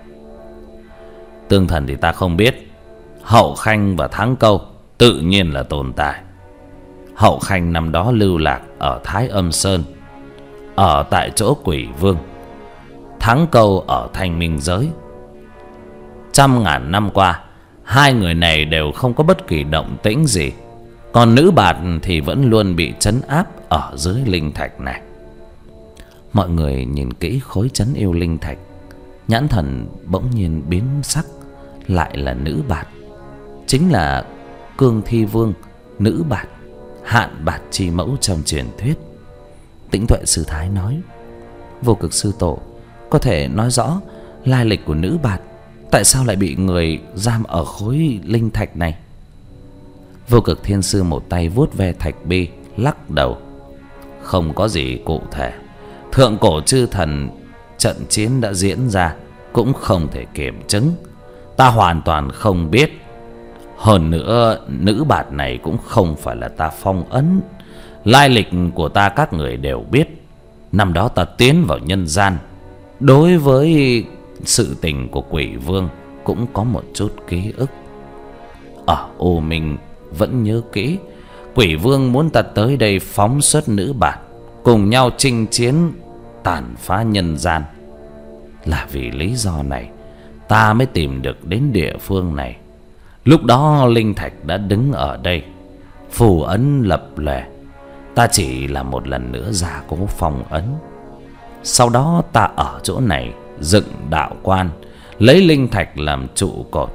Tương thần thì ta không biết, Hậu Khanh và Thắng Câu tự nhiên là tồn tại. Hậu Khanh năm đó lưu lạc ở Thái Âm Sơn, ở tại chỗ Quỷ Vương. Thắng Câu ở Thanh Minh Giới. Trăm ngàn năm qua, hai người này đều không có bất kỳ động tĩnh gì. Còn Nữ Bạt thì vẫn luôn bị trấn áp ở dưới linh thạch này. Mọi người nhìn kỹ khối trấn yêu linh thạch, nhãn thần bỗng nhiên biến sắc. Lại là Nữ Bạt, chính là Cương Thi Vương Nữ Bạt, Hạn Bạt chi mẫu trong truyền thuyết. Tĩnh Tuệ Sư Thái nói: Vô Cực Sư Tổ có thể nói rõ lai lịch của Nữ Bạt, tại sao lại bị người giam ở khối linh thạch này? Vô Cực Thiên Sư một tay vuốt ve thạch bi, lắc đầu: Không có gì cụ thể. Thượng cổ chư thần trận chiến đã diễn ra, cũng không thể kiểm chứng. Ta hoàn toàn không biết. Hơn nữa, Nữ Bạt này cũng không phải là ta phong ấn. Lai lịch của ta các người đều biết. Năm đó ta tiến vào nhân gian, đối với sự tình của Quỷ Vương cũng có một chút ký ức. Ở U Minh vẫn nhớ kỹ, Quỷ Vương muốn ta tới đây phóng xuất Nữ Bạt, cùng nhau chinh chiến tàn phá nhân gian. Là vì lý do này ta mới tìm được đến địa phương này. Lúc đó linh thạch đã đứng ở đây, phù ấn lập lòe. Ta chỉ là một lần nữa gia cố phong ấn. Sau đó ta ở chỗ này dựng đạo quan, lấy linh thạch làm trụ cột,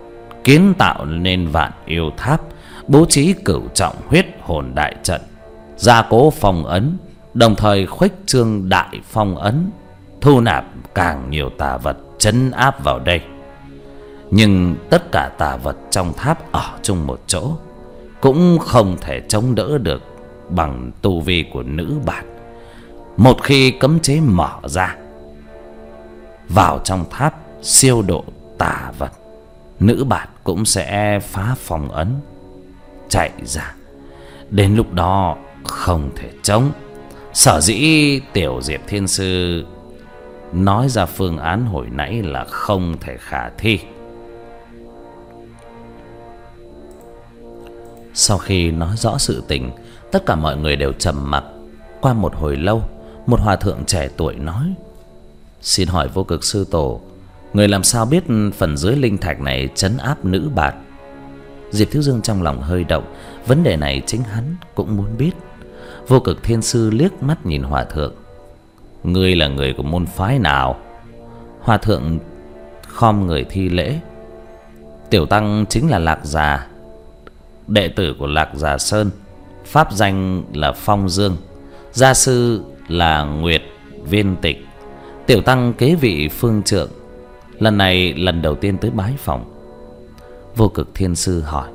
kiến tạo nên Vạn Yêu Tháp, bố trí cửu trọng huyết hồn đại trận, gia cố phong ấn, đồng thời khuếch trương đại phong ấn, thu nạp càng nhiều tà vật trấn áp vào đây. Nhưng tất cả tà vật trong tháp ở chung một chỗ, cũng không thể chống đỡ được bằng tu vi của nữ bạt. Một khi cấm chế mở ra, vào trong tháp siêu độ tà vật, nữ bạt cũng sẽ phá phong ấn chạy ra. Đến lúc đó không thể chống. Sở dĩ Tiểu Diệp Thiên Sư nói ra phương án hồi nãy là không thể khả thi. Sau khi nói rõ sự tình, tất cả mọi người đều trầm mặc. Qua một hồi lâu, một hòa thượng trẻ tuổi nói: "Xin hỏi Vô Cực sư tổ, người làm sao biết phần dưới linh thạch này trấn áp nữ bạt?" Diệp Thiếu Dương trong lòng hơi động, vấn đề này chính hắn cũng muốn biết. Vô Cực Thiên Sư liếc mắt nhìn hòa thượng: "Ngươi là người của môn phái nào?" Hòa thượng khom người thi lễ: "Tiểu tăng chính là Lạc Già, đệ tử của Lạc Già Sơn, pháp danh là Phong Dương, gia sư là Nguyệt Viên Tịch. Tiểu tăng kế vị phương trượng, lần này lần đầu tiên tới bái phỏng." Vô Cực Thiên Sư hỏi: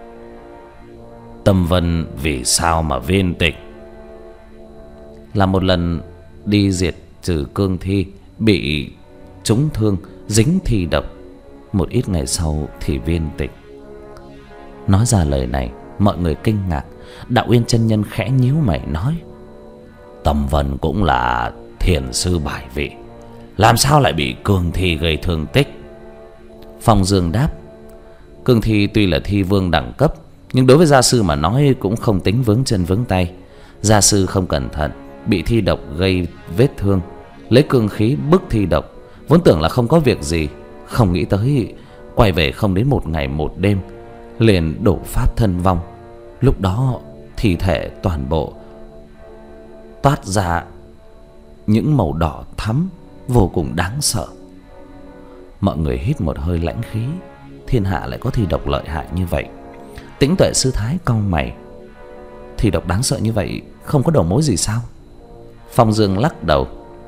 "Tâm Vân vì sao mà viên tịch?" "Là một lần đi diệt trừ cương thi, bị trúng thương, dính thi độc, một ít ngày sau thì viên tịch." Nói ra lời này, mọi người kinh ngạc. Đạo Uyên chân nhân khẽ nhíu mày nói: "Tâm Vân cũng là thiền sư bài vị, làm sao lại bị cương thi gây thương tích?" Phong Dương đáp: "Cương thi tuy là thi vương đẳng cấp, nhưng đối với gia sư mà nói cũng không tính vướng chân vướng tay. Gia sư không cẩn thận, bị thi độc gây vết thương, lấy cương khí bức thi độc, vốn tưởng là không có việc gì, không nghĩ tới quay về không đến một ngày một đêm liền đổ pháp thân vong. Lúc đó thi thể toàn bộ toát ra những màu đỏ thắm vô cùng đáng sợ." Mọi người hít một hơi lãnh khí. Thiên hạ lại có thi độc lợi hại như vậy. Tĩnh Tuệ Sư Thái cau mày: "Thi độc đáng sợ như vậy không có đầu mối gì sao?" Phong Dương lắc đầu: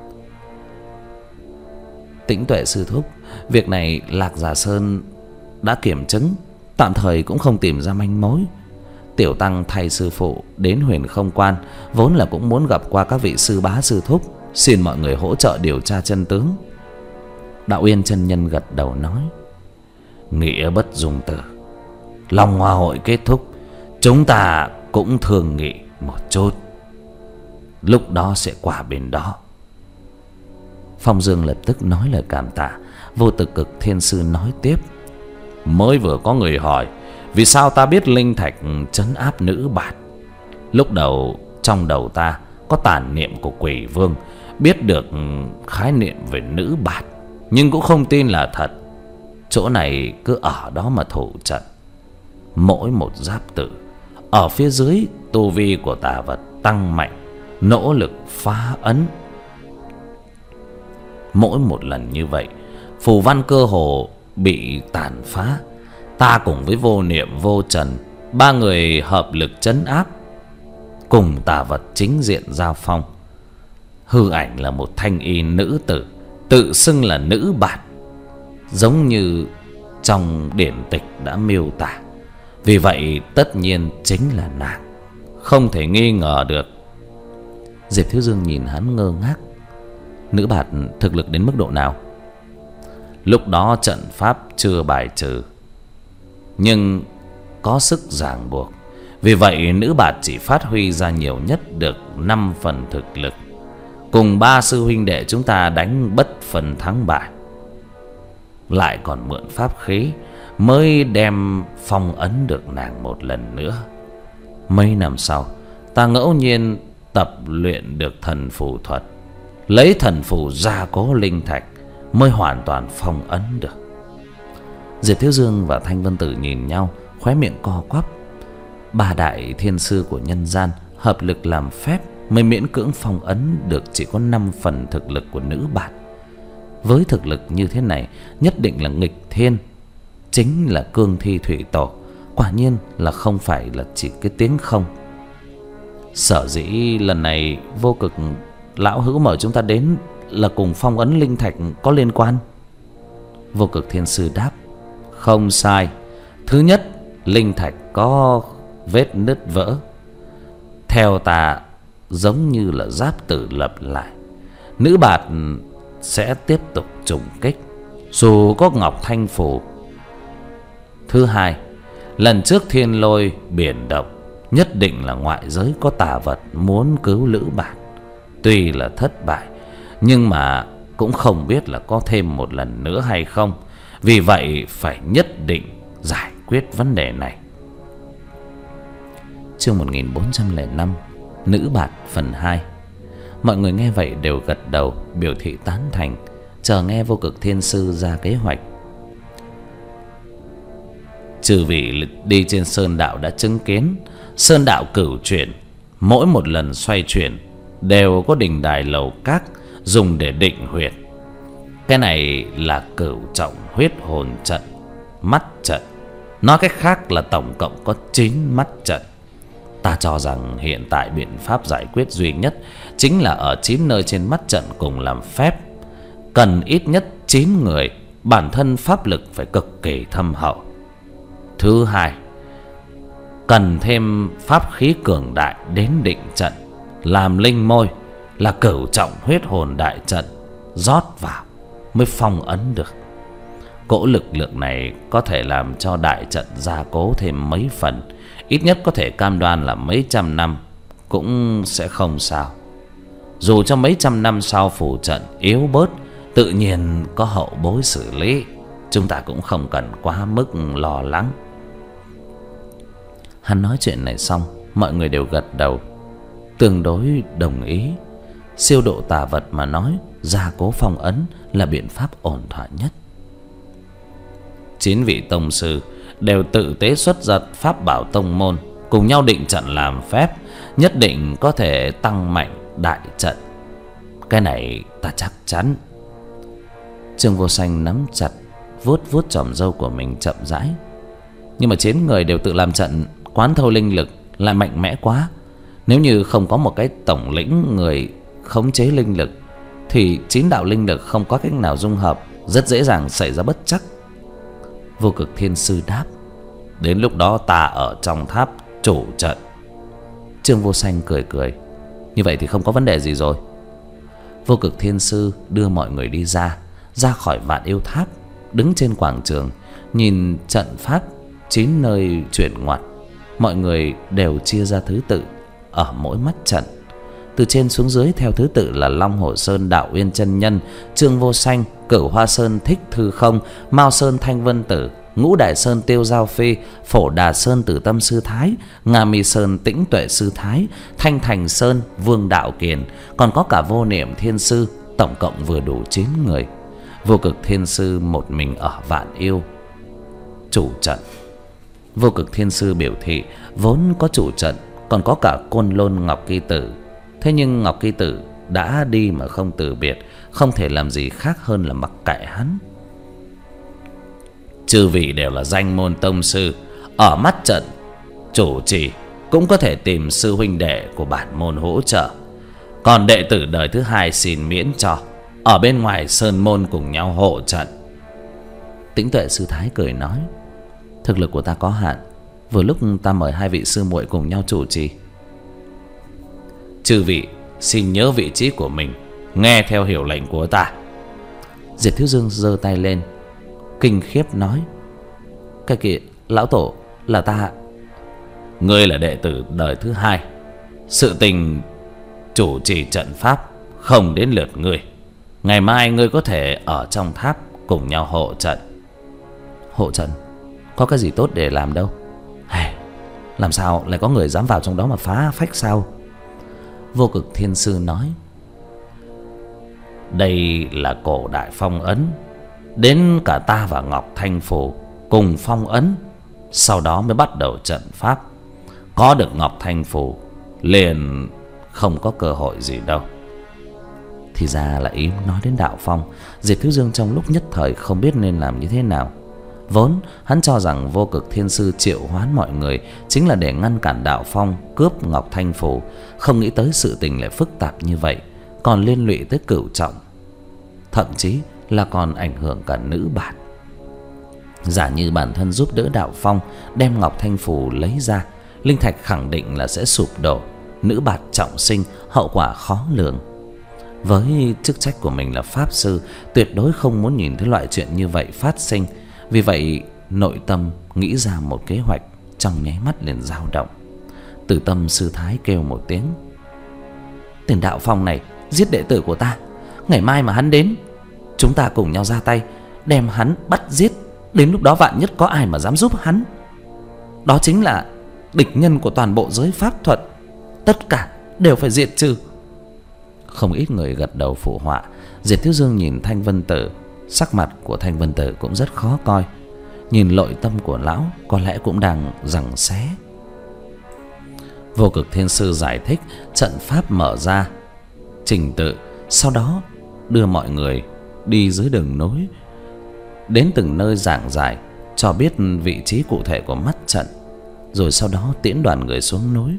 "Tĩnh Tuệ Sư thúc, việc này Lạc Già Sơn đã kiểm chứng, tạm thời cũng không tìm ra manh mối. Tiểu tăng thay sư phụ đến Huyền Không Quan, vốn là cũng muốn gặp qua các vị sư bá sư thúc, xin mọi người hỗ trợ điều tra chân tướng." Đạo Uyên chân nhân gật đầu nói: "Nghĩa bất dung tử, Long Hoa hội kết thúc, chúng ta cũng thương nghị một chút, lúc đó sẽ qua bên đó." Phong Dương lập tức nói lời cảm tạ. Vô Cực Cực Thiên Sư nói tiếp: "Mới vừa có người hỏi vì sao ta biết linh thạch trấn áp nữ bạt. Lúc đầu trong đầu ta có tàn niệm của quỷ vương, biết được khái niệm về nữ bạt, nhưng cũng không tin là thật. Chỗ này cứ ở đó mà thủ trận. Mỗi một giáp tử ở phía dưới, tu vi của tà vật tăng mạnh, nỗ lực phá ấn. Mỗi một lần như vậy, phù văn cơ hồ bị tàn phá. Ta cùng với Vô Niệm, Vô Trần, ba người hợp lực trấn áp, cùng tà vật chính diện giao phong. Hư ảnh là một thanh y nữ tử, tự xưng là nữ bạt, giống như trong điển tịch đã miêu tả. Vì vậy tất nhiên chính là nàng, không thể nghi ngờ được." Diệp Thiếu Dương nhìn hắn ngơ ngác: "Nữ bạt thực lực đến mức độ nào?" "Lúc đó trận pháp chưa bài trừ, nhưng có sức ràng buộc. Vì vậy nữ bạt chỉ phát huy ra nhiều nhất được năm phần thực lực. Cùng ba sư huynh đệ chúng ta đánh bất phần thắng bại, lại còn mượn pháp khí mới đem phong ấn được nàng một lần nữa. Mấy năm sau, ta ngẫu nhiên tập luyện được thần phù thuật, lấy thần phù gia cố linh thạch, mới hoàn toàn phong ấn được." Diệp Thiếu Dương và Thanh Vân Tử nhìn nhau, khóe miệng co quắp. Ba đại thiên sư của nhân gian hợp lực làm phép mới miễn cưỡng phong ấn được chỉ có năm phần thực lực của nữ bạt. Với thực lực như thế này, nhất định là nghịch thiên. chính là cương thi thủy tổ. Quả nhiên là không phải là chỉ cái tiếng không. Sở dĩ lần này Vô Cực lão hữu mời chúng ta đến là cùng phong ấn linh thạch có liên quan. Vô Cực Thiên Sư đáp: Không sai. Thứ nhất, linh thạch có vết nứt vỡ, theo ta giống như là giáp tử lập lại. Nữ bạt sẽ tiếp tục trùng kích dù có Ngọc Thanh Phù. Thứ hai, lần trước thiên lôi biển động, nhất định là ngoại giới có tà vật muốn cứu Lữ Bạt. Tuy là thất bại, nhưng mà cũng không biết là có thêm một lần nữa hay không. Vì vậy phải nhất định giải quyết vấn đề này. Chương một nghìn bốn trăm lẻ năm, Nữ Bạt phần hai. Mọi người nghe vậy đều gật đầu biểu thị tán thành, chờ nghe Vô Cực Thiên Sư ra kế hoạch. Chư vị đi trên sơn đạo đã chứng kiến, sơn đạo cửu chuyển, mỗi một lần xoay chuyển đều có đình đài lầu các dùng để định huyệt. Cái này là cửu trọng huyết hồn trận, mắt trận. Nói cách khác là tổng cộng có chín mắt trận. Ta cho rằng hiện tại biện pháp giải quyết duy nhất chính là ở chín nơi trên mắt trận cùng làm phép. Cần ít nhất chín người, bản thân pháp lực phải cực kỳ thâm hậu. Thứ hai, cần thêm pháp khí cường đại đến định trận, làm linh môi là cửu trọng huyết hồn đại trận rót vào mới phong ấn được. Cỗ lực lượng này có thể làm cho đại trận gia cố thêm mấy phần, ít nhất có thể cam đoan là mấy trăm năm cũng sẽ không sao. Dù cho mấy trăm năm sau phù trận yếu bớt, tự nhiên có hậu bối xử lý, chúng ta cũng không cần quá mức lo lắng. Hắn nói chuyện này xong, mọi người đều gật đầu, tương đối đồng ý. Siêu độ tà vật mà nói, gia cố phong ấn là biện pháp ổn thỏa nhất. Chín vị tông sư đều tự tế xuất ra pháp bảo tông môn, cùng nhau định trận làm phép, nhất định có thể tăng mạnh đại trận. Cái này ta chắc chắn. Trương Vô Sanh nắm chặt vuốt vuốt chòm râu của mình chậm rãi. Nhưng mà chín người đều tự làm trận, quán thâu linh lực lại mạnh mẽ quá. Nếu như không có một cái tổng lĩnh người khống chế linh lực thì chín đạo linh lực không có cách nào dung hợp, rất dễ dàng xảy ra bất trắc. Vô Cực Thiên Sư đáp: Đến lúc đó ta ở trong tháp chủ trận. Trương Vô Sanh cười cười: Như vậy thì không có vấn đề gì rồi. Vô Cực Thiên Sư đưa mọi người đi ra, ra khỏi Vạn Yêu Tháp, đứng trên quảng trường nhìn trận pháp chín nơi chuyển ngoặt. Mọi người đều chia ra thứ tự ở mỗi mắt trận. Từ trên xuống dưới theo thứ tự là Long Hổ Sơn Đạo Uyên Chân Nhân, Trương Vô Sanh, Cửu Hoa Sơn Thích Thư Không, Mao Sơn Thanh Vân Tử, Ngũ Đại Sơn Tiêu Giao Phi, Phổ Đà Sơn Tử Tâm Sư Thái, Nga Mi Sơn Tĩnh Tuệ Sư Thái, Thanh Thành Sơn Vương Đạo Kiền, còn có cả Vô Niệm Thiên Sư. Tổng cộng vừa đủ chín người. Vô Cực Thiên Sư một mình ở Vạn Yêu chủ trận. Vô Cực Thiên Sư biểu thị vốn có chủ trận, còn có cả Côn Lôn Ngọc Kỳ Tử. Thế nhưng Ngọc Kỳ Tử đã đi mà không từ biệt, không thể làm gì khác hơn là mặc kệ hắn. Chư vị đều là danh môn tông sư, ở mắt trận chủ trì cũng có thể tìm sư huynh đệ của bản môn hỗ trợ. Còn đệ tử đời thứ hai xin miễn cho, ở bên ngoài sơn môn cùng nhau hộ trận. Tĩnh Tuệ Sư Thái cười nói: Thực lực của ta có hạn, vừa lúc ta mời hai vị sư muội cùng nhau chủ trì. Chư vị xin nhớ vị trí của mình, nghe theo hiệu lệnh của ta. Diệp Thiếu Dương giơ tay lên, kinh khiếp nói: Cái kìa, lão tổ, là ta. Ngươi là đệ tử đời thứ hai, sự tình chủ trì trận pháp không đến lượt ngươi. Ngày mai ngươi có thể ở trong tháp cùng nhau hộ trận. Hộ trận? Có cái gì tốt để làm đâu. Hey, làm sao lại có người dám vào trong đó mà phá phách sao? Vô Cực Thiên Sư nói: Đây là cổ đại phong ấn, đến cả ta và Ngọc Thanh Phù cùng phong ấn, sau đó mới bắt đầu trận pháp. Có được Ngọc Thanh Phù liền không có cơ hội gì đâu. Thì ra là ý nói đến đạo phong. Diệp Thiếu Dương trong lúc nhất thời không biết nên làm như thế nào. Vốn hắn cho rằng Vô Cực Thiên Sư triệu hoán mọi người chính là để ngăn cản Đạo Phong cướp Ngọc Thanh Phù, không nghĩ tới sự tình lại phức tạp như vậy, còn liên lụy tới Cửu Trọng, thậm chí là còn ảnh hưởng cả Nữ Bạt. Giả như bản thân giúp đỡ Đạo Phong đem Ngọc Thanh Phù lấy ra, linh thạch khẳng định là sẽ sụp đổ, Nữ Bạt trọng sinh, hậu quả khó lường. Với chức trách của mình là pháp sư, tuyệt đối không muốn nhìn thấy loại chuyện như vậy phát sinh. Vì vậy nội tâm nghĩ ra một kế hoạch, trong nháy mắt liền dao động. Tử Tâm sư thái kêu một tiếng: "Tên Đạo Phong này giết đệ tử của ta, ngày mai mà hắn đến, chúng ta cùng nhau ra tay đem hắn bắt giết. Đến lúc đó vạn nhất có ai mà dám giúp hắn, đó chính là địch nhân của toàn bộ giới pháp thuật, tất cả đều phải diệt trừ." Không ít người gật đầu phụ họa. Diệp Thiếu Dương nhìn Thanh Vân Tử, sắc mặt của Thanh Vân Tử cũng rất khó coi. Nhìn nội tâm của lão có lẽ cũng đang giằng xé. Vô Cực Thiên Sư giải thích trận pháp mở ra trình tự, sau đó đưa mọi người đi dưới đường nối, đến từng nơi giảng giải, cho biết vị trí cụ thể của mắt trận, rồi sau đó tiễn đoàn người xuống núi.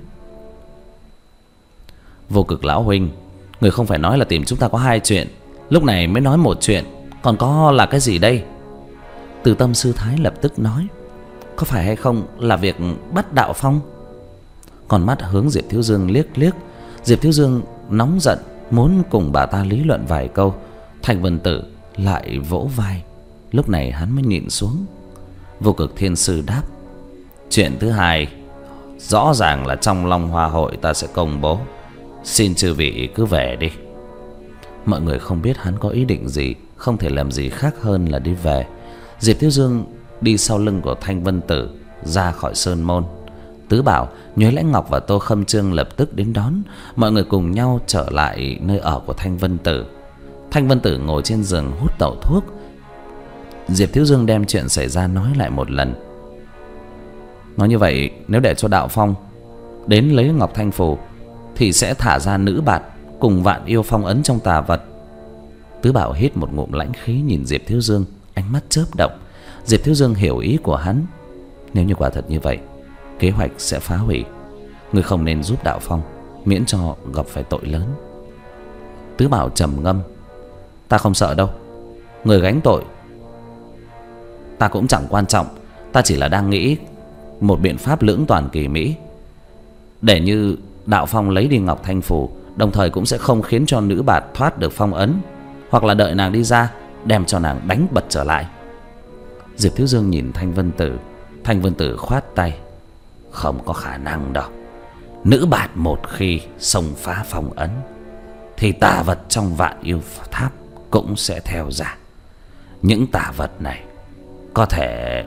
"Vô Cực lão huynh, người không phải nói là tìm chúng ta có hai chuyện, lúc này mới nói một chuyện, còn có là cái gì đây?" Từ Tâm sư thái lập tức nói: "Có phải hay không là việc bắt Đạo Phong?" Còn mắt hướng Diệp Thiếu Dương liếc liếc. Diệp Thiếu Dương nóng giận muốn cùng bà ta lý luận vài câu. Thanh Vân Tử lại vỗ vai, lúc này hắn mới nhịn xuống. Vô Cực Thiên Sư đáp: "Chuyện thứ hai rõ ràng là trong Long Hoa hội ta sẽ công bố, xin chư vị cứ về đi." Mọi người không biết hắn có ý định gì, không thể làm gì khác hơn là đi về. Diệp Thiếu Dương đi sau lưng của Thanh Vân Tử ra khỏi sơn môn. Tứ Bảo, Nhuế Lãnh Ngọc và Tô Khâm Trương lập tức đến đón. Mọi người cùng nhau trở lại nơi ở của Thanh Vân Tử. Thanh Vân Tử ngồi trên giường hút tẩu thuốc. Diệp Thiếu Dương đem chuyện xảy ra nói lại một lần. Nói như vậy, nếu để cho Đạo Phong đến lấy Ngọc Thanh Phù thì sẽ thả ra Nữ Bạt cùng Vạn Yêu phong ấn trong tà vật. Tứ Bảo hít một ngụm lãnh khí nhìn Diệp Thiếu Dương, ánh mắt chớp động. Diệp Thiếu Dương hiểu ý của hắn. Nếu như quả thật như vậy, kế hoạch sẽ phá hủy. Người không nên giúp Đạo Phong, miễn cho gặp phải tội lớn. Tứ Bảo trầm ngâm: "Ta không sợ đâu, người gánh tội ta cũng chẳng quan trọng. Ta chỉ là đang nghĩ một biện pháp lưỡng toàn kỳ mỹ, để như Đạo Phong lấy đi Ngọc Thanh Phù, đồng thời cũng sẽ không khiến cho Nữ Bạt thoát được phong ấn, hoặc là đợi nàng đi ra đem cho nàng đánh bật trở lại." Diệp Thiếu Dương nhìn Thanh Vân Tử. Thanh Vân Tử khoát tay: "Không có khả năng đâu. Nữ Bạt một khi xông phá phong ấn thì tà vật trong Vạn Yêu tháp cũng sẽ theo ra. Những tà vật này có thể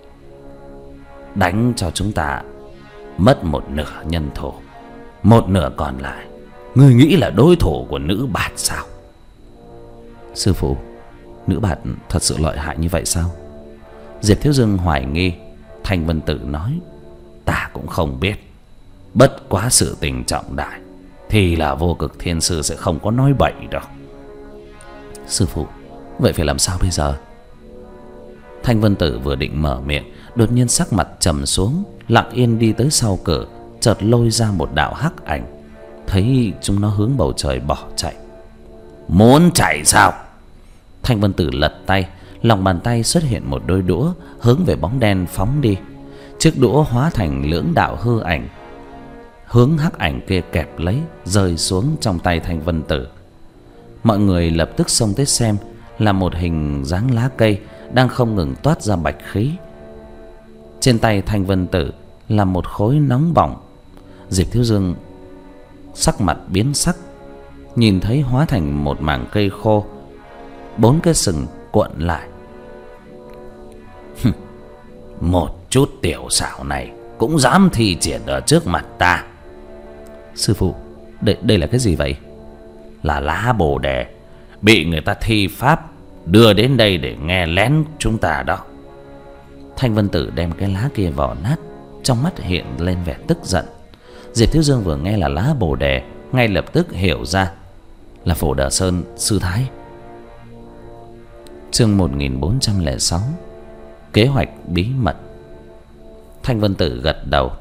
đánh cho chúng ta mất một nửa nhân thủ, một nửa còn lại ngươi nghĩ là đối thủ của Nữ Bạt sao?" "Sư phụ, Nữ Bạt thật sự lợi hại như vậy sao?" Diệp Thiếu Dương hoài nghi. Thanh Vân Tử nói: "Ta cũng không biết. Bất quá sự tình trọng đại thì là Vô Cực Thiên Sư sẽ không có nói bậy đâu." "Sư phụ, vậy phải làm sao bây giờ?" Thanh Vân Tử vừa định mở miệng, đột nhiên sắc mặt trầm xuống, lặng yên đi tới sau cửa, chợt lôi ra một đạo hắc ảnh. Thấy chúng nó hướng bầu trời bỏ chạy. "Muốn chạy sao?" Thanh Vân Tử lật tay, lòng bàn tay xuất hiện một đôi đũa, hướng về bóng đen phóng đi. Chiếc đũa hóa thành lưỡng đạo hư ảnh, hướng hắc ảnh kia kẹp lấy, rơi xuống trong tay Thanh Vân Tử. Mọi người lập tức xông tới xem, là một hình dáng lá cây đang không ngừng toát ra bạch khí. Trên tay Thanh Vân Tử là một khối nóng bỏng. Diệp Thiếu Dương sắc mặt biến sắc, nhìn thấy hóa thành một mảng cây khô, bốn cái sừng cuộn lại. "Một chút tiểu xảo này cũng dám thi triển ở trước mặt ta?" "Sư phụ, đây, đây là cái gì vậy?" "Là lá bồ đề, bị người ta thi pháp đưa đến đây để nghe lén chúng ta đó." Thanh Vân Tử đem cái lá kia vò nát, trong mắt hiện lên vẻ tức giận. Diệp Thiếu Dương vừa nghe là lá bồ đề, ngay lập tức hiểu ra là Phổ Đà Sơn sư thái. Chương một nghìn bốn trăm lẻ sáu. kế hoạch bí mật. Thanh Vân Tử gật đầu.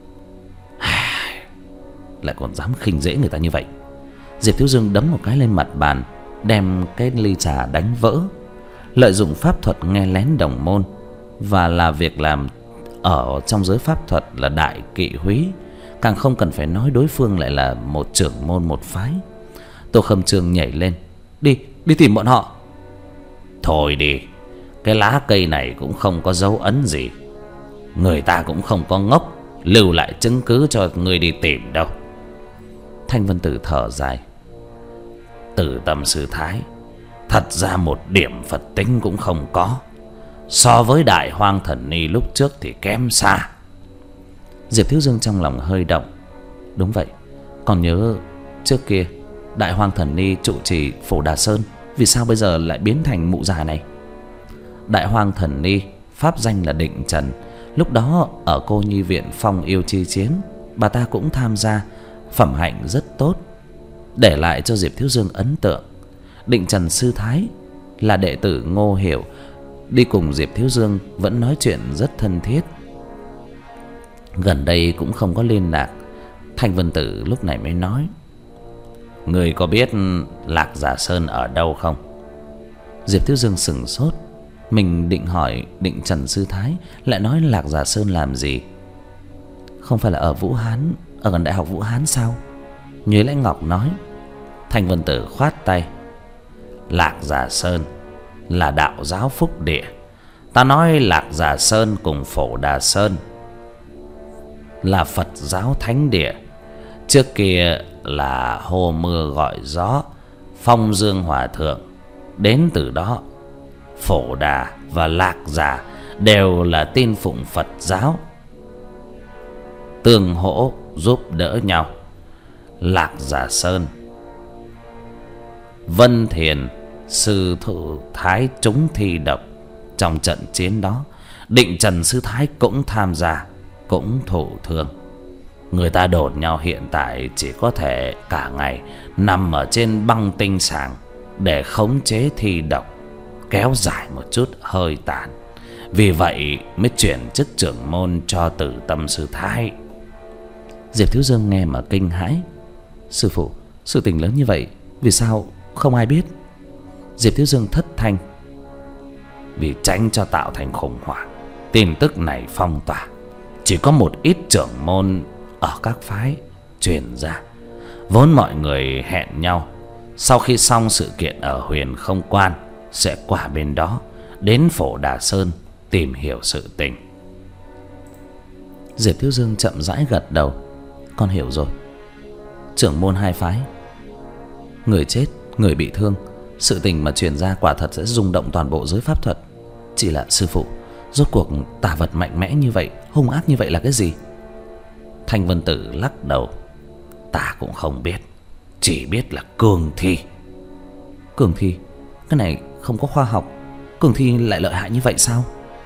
Lại còn dám khinh dễ người ta như vậy. Diệp Thiếu Dương đấm một cái lên mặt bàn, đem cái ly trà đánh vỡ. Lợi dụng pháp thuật nghe lén đồng môn và là việc làm ở trong giới pháp thuật là đại kỵ húy, càng không cần phải nói đối phương lại là một trưởng môn một phái. Tô Khâm Trương nhảy lên. Đi, đi tìm bọn họ. Thôi đi, cái lá cây này cũng không có dấu ấn gì. Người ta cũng không có ngốc lưu lại chứng cứ cho người đi tìm đâu. Thanh Vân Tử thở dài. Từ Tâm Sư Thái thật ra một điểm Phật tính cũng không có. So với Đại Hoang Thần Ni lúc trước thì kém xa. Diệp Thiếu Dương trong lòng hơi động. Đúng vậy, còn nhớ trước kia Đại Hoang Thần Ni trụ trì Phổ Đà Sơn, vì sao bây giờ lại biến thành mụ già này? Đại Hoang Thần Ni pháp danh là Định Trần. Lúc đó ở Cô Nhi Viện Phong Yêu Chi Chiến, bà ta cũng tham gia, phẩm hạnh rất tốt, để lại cho Diệp Thiếu Dương ấn tượng. Định Trần sư thái là đệ tử Ngô Hiểu, đi cùng Diệp Thiếu Dương vẫn nói chuyện rất thân thiết. Gần đây cũng không có liên lạc. Thanh Vân Tử lúc này mới nói. Người có biết Lạc Giả Sơn ở đâu không? Diệp Thiếu Dương sững sốt. Mình định hỏi Định Trần sư thái, lại nói Lạc Giả Sơn làm gì? Không phải là ở Vũ Hán, ở gần Đại học Vũ Hán sao? Nhuế Lãnh Ngọc nói. Thanh Vân Tử khoát tay. Lạc Giả Sơn là đạo giáo phúc địa. Ta nói Lạc Giả Sơn cùng Phổ Đà Sơn là Phật giáo thánh địa. Trước kia là hô mưa gọi gió, Phong Dương Hòa Thượng đến từ đó. Phổ Đà và Lạc Giả đều là tin phụng Phật giáo, tương hỗ giúp đỡ nhau. Lạc Giả Sơn, Vân Thiền sư thủ thái trúng thi độc. Trong trận chiến đó, Định Trần sư thái cũng tham gia, cũng thụ thương. Người ta đồn nhau hiện tại chỉ có thể cả ngày nằm ở trên băng tinh sàng để khống chế thi độc, kéo dài một chút hơi tàn. Vì vậy mới chuyển chức trưởng môn cho Từ Tâm sư thái. Diệp Thiếu Dương nghe mà kinh hãi. Sư phụ, sự tình lớn như vậy vì sao không ai biết? Diệp Thiếu Dương thất thanh. Vì tránh cho tạo thành khủng hoảng, tin tức này phong tỏa, chỉ có một ít trưởng môn ở các phái truyền ra. Vốn mọi người hẹn nhau sau khi xong sự kiện ở Huyền Không Quan sẽ qua bên đó đến Phổ Đà Sơn tìm hiểu sự tình. Diệp Thiếu Dương chậm rãi gật đầu. Con hiểu rồi. Trưởng môn hai phái, người chết, người bị thương, sự tình mà truyền ra quả thật sẽ rung động toàn bộ giới pháp thuật. Chỉ là sư phụ, rốt cuộc tà vật mạnh mẽ như vậy, hung ác như vậy là cái gì? Thanh Vân Tử lắc đầu. Ta cũng không biết, chỉ biết là cường thi. Cường thi? Cái này không có khoa học. Cường thi lại lợi hại như vậy sao?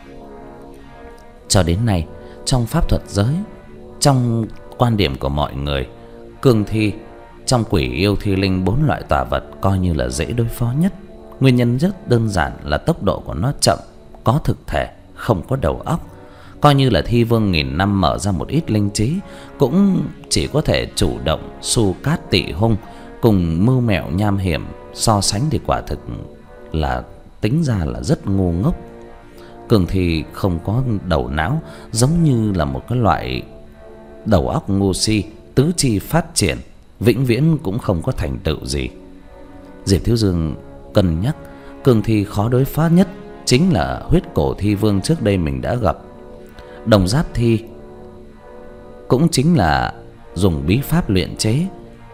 Cho đến nay, trong pháp thuật giới, trong quan điểm của mọi người, cường thi trong quỷ yêu thi linh bốn loại tà vật coi như là dễ đối phó nhất. Nguyên nhân rất đơn giản là tốc độ của nó chậm, có thực thể, không có đầu óc. Coi như là thi vương nghìn năm mở ra một ít linh trí, cũng chỉ có thể chủ động su cát tị hung, cùng mưu mẹo nham hiểm so sánh thì quả thực là tính ra là rất ngu ngốc. Cường thi không có đầu não, giống như là một cái loại đầu óc ngu si, tứ chi phát triển, vĩnh viễn cũng không có thành tựu gì. Diệp Thiếu Dương cân nhắc, cường thi khó đối phó nhất chính là huyết cổ thi vương trước đây mình đã gặp. Đồng giáp thi cũng chính là dùng bí pháp luyện chế,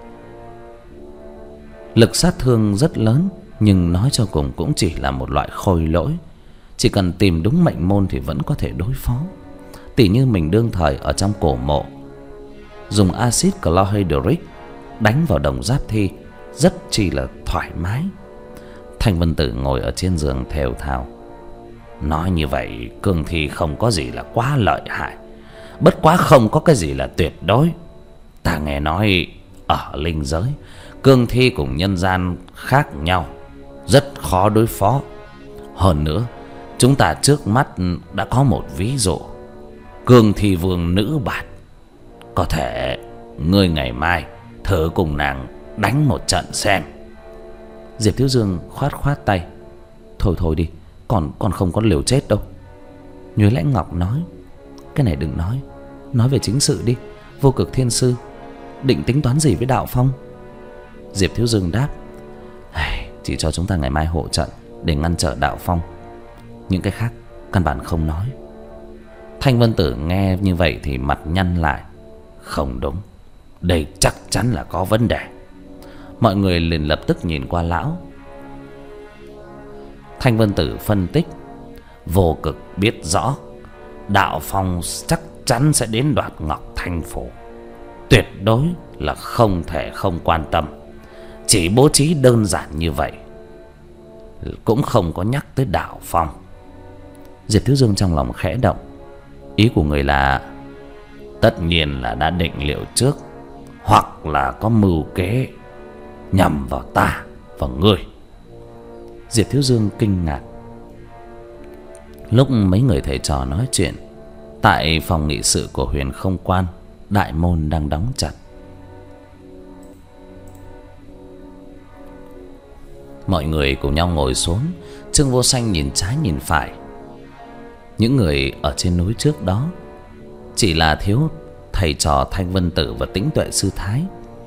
lực sát thương rất lớn, nhưng nói cho cùng cũng chỉ là một loại khôi lỗi. Chỉ cần tìm đúng mệnh môn thì vẫn có thể đối phó. Tỉ như mình đương thời ở trong cổ mộ dùng axit chlorhydric đánh vào đồng giáp thi rất chỉ là thoải mái. Thanh Vân Tử ngồi ở trên giường thều thào. Nói như vậy, cường thi không có gì là quá lợi hại, bất quá không có cái gì là tuyệt đối. Ta nghe nói ở linh giới, cường thi cùng nhân gian khác nhau, rất khó đối phó. Hơn nữa, chúng ta trước mắt đã có một ví dụ. Cương Thi Vương nữ bạt. Có thể ngươi ngày mai thử cùng nàng đánh một trận xem. Diệp Thiếu Dương khoát khoát tay. Thôi thôi đi, còn còn không có liều chết đâu. Nhuế Lãnh Ngọc nói: Cái này đừng nói, nói về chính sự đi. Vô Cực Thiên Sư định tính toán gì với Đạo Phong? Diệp Thiếu Dương đáp: Chỉ cho chúng ta ngày mai hộ trận để ngăn trở Đạo Phong, những cái khác căn bản không nói. Thanh Vân Tử nghe như vậy thì mặt nhăn lại. Không đúng, đây chắc chắn là có vấn đề. Mọi người liền lập tức nhìn qua lão. Thanh Vân Tử phân tích: Vô Cực biết rõ Đạo Phong chắc chắn sẽ đến đoạt Ngọc Thanh Phủ, tuyệt đối là không thể không quan tâm. Chỉ bố trí đơn giản như vậy, cũng không có nhắc tới Đạo Phong. Diệp Thiếu Dương trong lòng khẽ động. Ý của người là tất nhiên là đã định liệu trước, hoặc là có mưu kế nhằm vào ta và ngươi. Diệp Thiếu Dương kinh ngạc. Lúc mấy người thầy trò nói chuyện, tại phòng nghị sự của Huyền Không Quan, đại môn đang đóng chặt. Mọi người cùng nhau ngồi xuống. Trương Vô Sanh nhìn trái nhìn phải. Những người ở trên núi trước đó chỉ là thiếu thầy trò Thanh Vân Tử và Tĩnh Tuệ Sư Thái,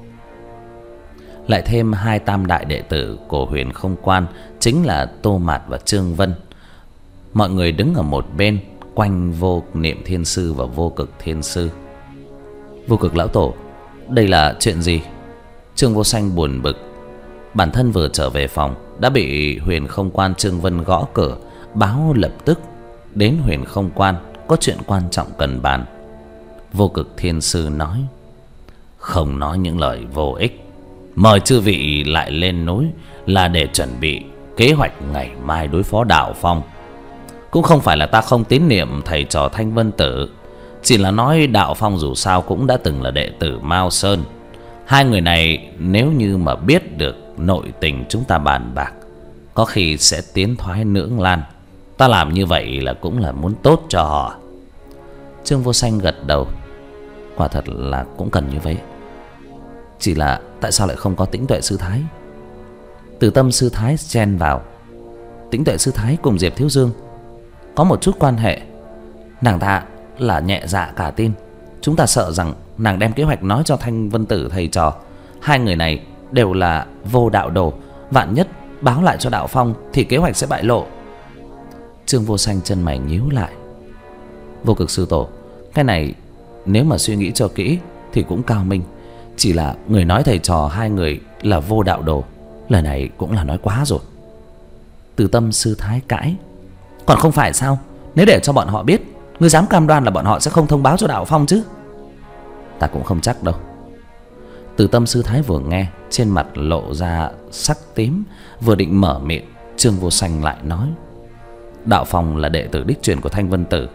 lại thêm hai tam đại đệ tử của Huyền Không Quan, chính là Tô Mạt và Trương Vân. Mọi người đứng ở một bên quanh Vô Niệm Thiên Sư và Vô Cực Thiên Sư. Vô Cực lão tổ, đây là chuyện gì? Trương Vô Sanh buồn bực. Bản thân vừa trở về phòng đã bị Huyền Không Quan Trương Vân gõ cửa, báo lập tức đến Huyền Không Quan, có chuyện quan trọng cần bàn. Vô Cực Thiên Sư nói: Không nói những lời vô ích, mời chư vị lại lên núi là để chuẩn bị kế hoạch ngày mai đối phó Đạo Phong. Cũng không phải là ta không tín niệm thầy trò Thanh Vân Tử, chỉ là nói Đạo Phong dù sao cũng đã từng là đệ tử Mao Sơn. Hai người này nếu như mà biết được nội tình chúng ta bàn bạc, có khi sẽ tiến thoái lưỡng lan. Ta làm như vậy là cũng là muốn tốt cho họ. Trương Vô Sanh gật đầu. Quả thật là cũng cần như vậy. Chỉ là tại sao lại không có Tĩnh Tuệ Sư Thái? Từ Tâm Sư Thái chen vào: Tĩnh Tuệ Sư Thái cùng Diệp Thiếu Dương có một chút quan hệ. Nàng ta là nhẹ dạ cả tin. Chúng ta sợ rằng nàng đem kế hoạch nói cho Thanh Vân Tử thầy trò. Hai người này đều là vô đạo đồ, vạn nhất báo lại cho Đạo Phong thì kế hoạch sẽ bại lộ. Trương Vô Sanh chân mày nhíu lại. Vô Cực sư tổ, cái này nếu mà suy nghĩ cho kỹ thì cũng cao minh. Chỉ là người nói thầy trò hai người là vô đạo đồ, lời này cũng là nói quá rồi. Từ Tâm Sư Thái cãi: Còn không phải sao? Nếu để cho bọn họ biết, ngươi dám cam đoan là bọn họ sẽ không thông báo cho Đạo Phong chứ? Ta cũng không chắc đâu. Từ Tâm Sư Thái vừa nghe, trên mặt lộ ra sắc tím, vừa định mở miệng, Trương Vô Sanh lại nói: Đạo Phong là đệ tử đích truyền của Thanh Vân Tử.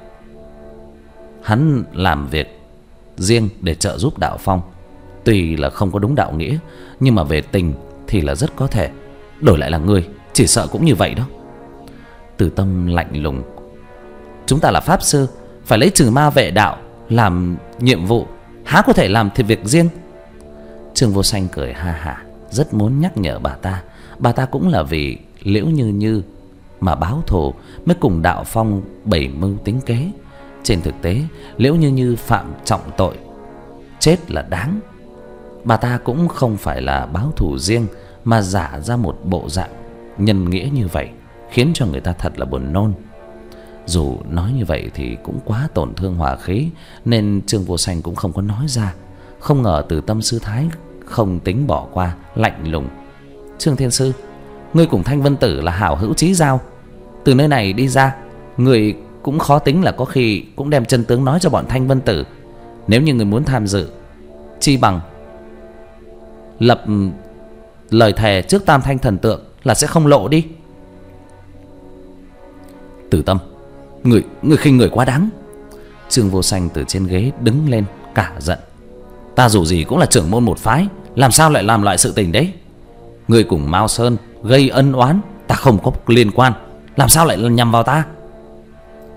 Hắn làm việc riêng để trợ giúp Đạo Phong, tuy là không có đúng đạo nghĩa, nhưng mà về tình thì là rất có thể. Đổi lại là ngươi, chỉ sợ cũng như vậy đó. Từ Tâm lạnh lùng: Chúng ta là pháp sư, phải lấy trừ ma vệ đạo làm nhiệm vụ, há có thể làm thì việc riêng. Trương Vô Sanh cười ha hả, rất muốn nhắc nhở bà ta. Bà ta cũng là vì Liễu Như Như mà báo thù, mới cùng Đạo Phong bày mưu tính kế. Trên thực tế, Liễu Như Như phạm trọng tội, chết là đáng. Bà ta cũng không phải là báo thù riêng, mà giả ra một bộ dạng nhân nghĩa như vậy, khiến cho người ta thật là buồn nôn. Dù nói như vậy thì cũng quá tổn thương hòa khí, nên Trương Vô Sanh cũng không có nói ra. Không ngờ Từ Tâm Sư Thái không tính bỏ qua, lạnh lùng: Trương Thiên Sư, ngươi cùng Thanh Vân Tử là hảo hữu chí giao. Từ nơi này đi ra, người cũng khó tính là có khi cũng đem chân tướng nói cho bọn Thanh Vân Tử. Nếu như người muốn tham dự, chi bằng lập lời thề trước Tam Thanh thần tượng là sẽ không lộ đi. Từ Tâm, người người khinh người quá đáng. Trương Vô Sanh từ trên ghế đứng lên cả giận: Ta dù gì cũng là trưởng môn một phái, làm sao lại làm loại sự tình đấy? Người cùng Mao Sơn gây ân oán, ta không có liên quan, làm sao lại nhằm vào ta?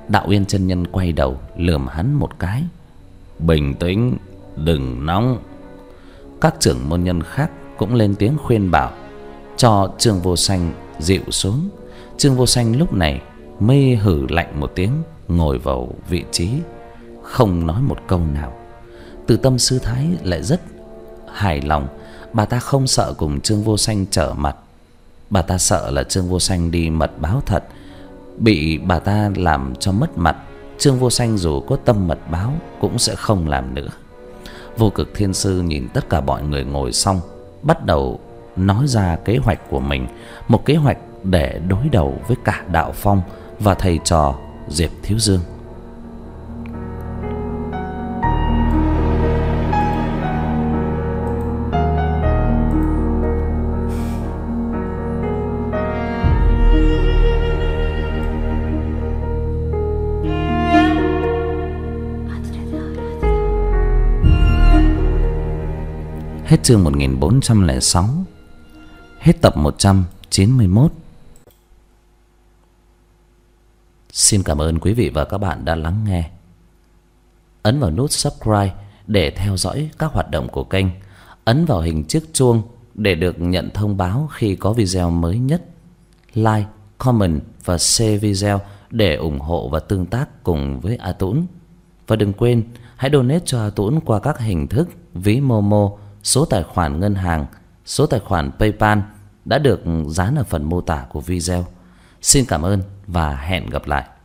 Đạo Uyên chân nhân quay đầu lườm hắn một cái. Bình tĩnh, đừng nóng. Các trưởng môn nhân khác cũng lên tiếng khuyên bảo cho Trương Vô Sanh dịu xuống. Trương Vô Sanh lúc này mới hử lạnh một tiếng, ngồi vào vị trí, không nói một câu nào. Từ Tâm sư thái lại rất hài lòng. Bà ta không sợ cùng Trương Vô Sanh trở mặt. Bà ta sợ là Trương Vô Sanh đi mật báo thật, bị bà ta làm cho mất mặt. Trương Vô Sanh dù có tâm mật báo cũng sẽ không làm nữa. Vô Cực Thiên Sư nhìn tất cả mọi người ngồi xong, bắt đầu nói ra kế hoạch của mình. Một kế hoạch để đối đầu với cả Đạo Phong và thầy trò Diệp Thiếu Dương. Hết chương một nghìn bốn trăm lẻ sáu. Hết tập một trăm chín mươi mốt. Xin cảm ơn quý vị và các bạn đã lắng nghe. Ấn vào nút subscribe để theo dõi các hoạt động của kênh. Ấn vào hình chiếc chuông để được nhận thông báo khi có video mới nhất. Like, comment và share video để ủng hộ và tương tác cùng với A Tũng. Và đừng quên hãy donate cho A Tũng qua các hình thức ví Momo, số tài khoản ngân hàng, số tài khoản PayPal đã được dán ở phần mô tả của video. Xin cảm ơn và hẹn gặp lại.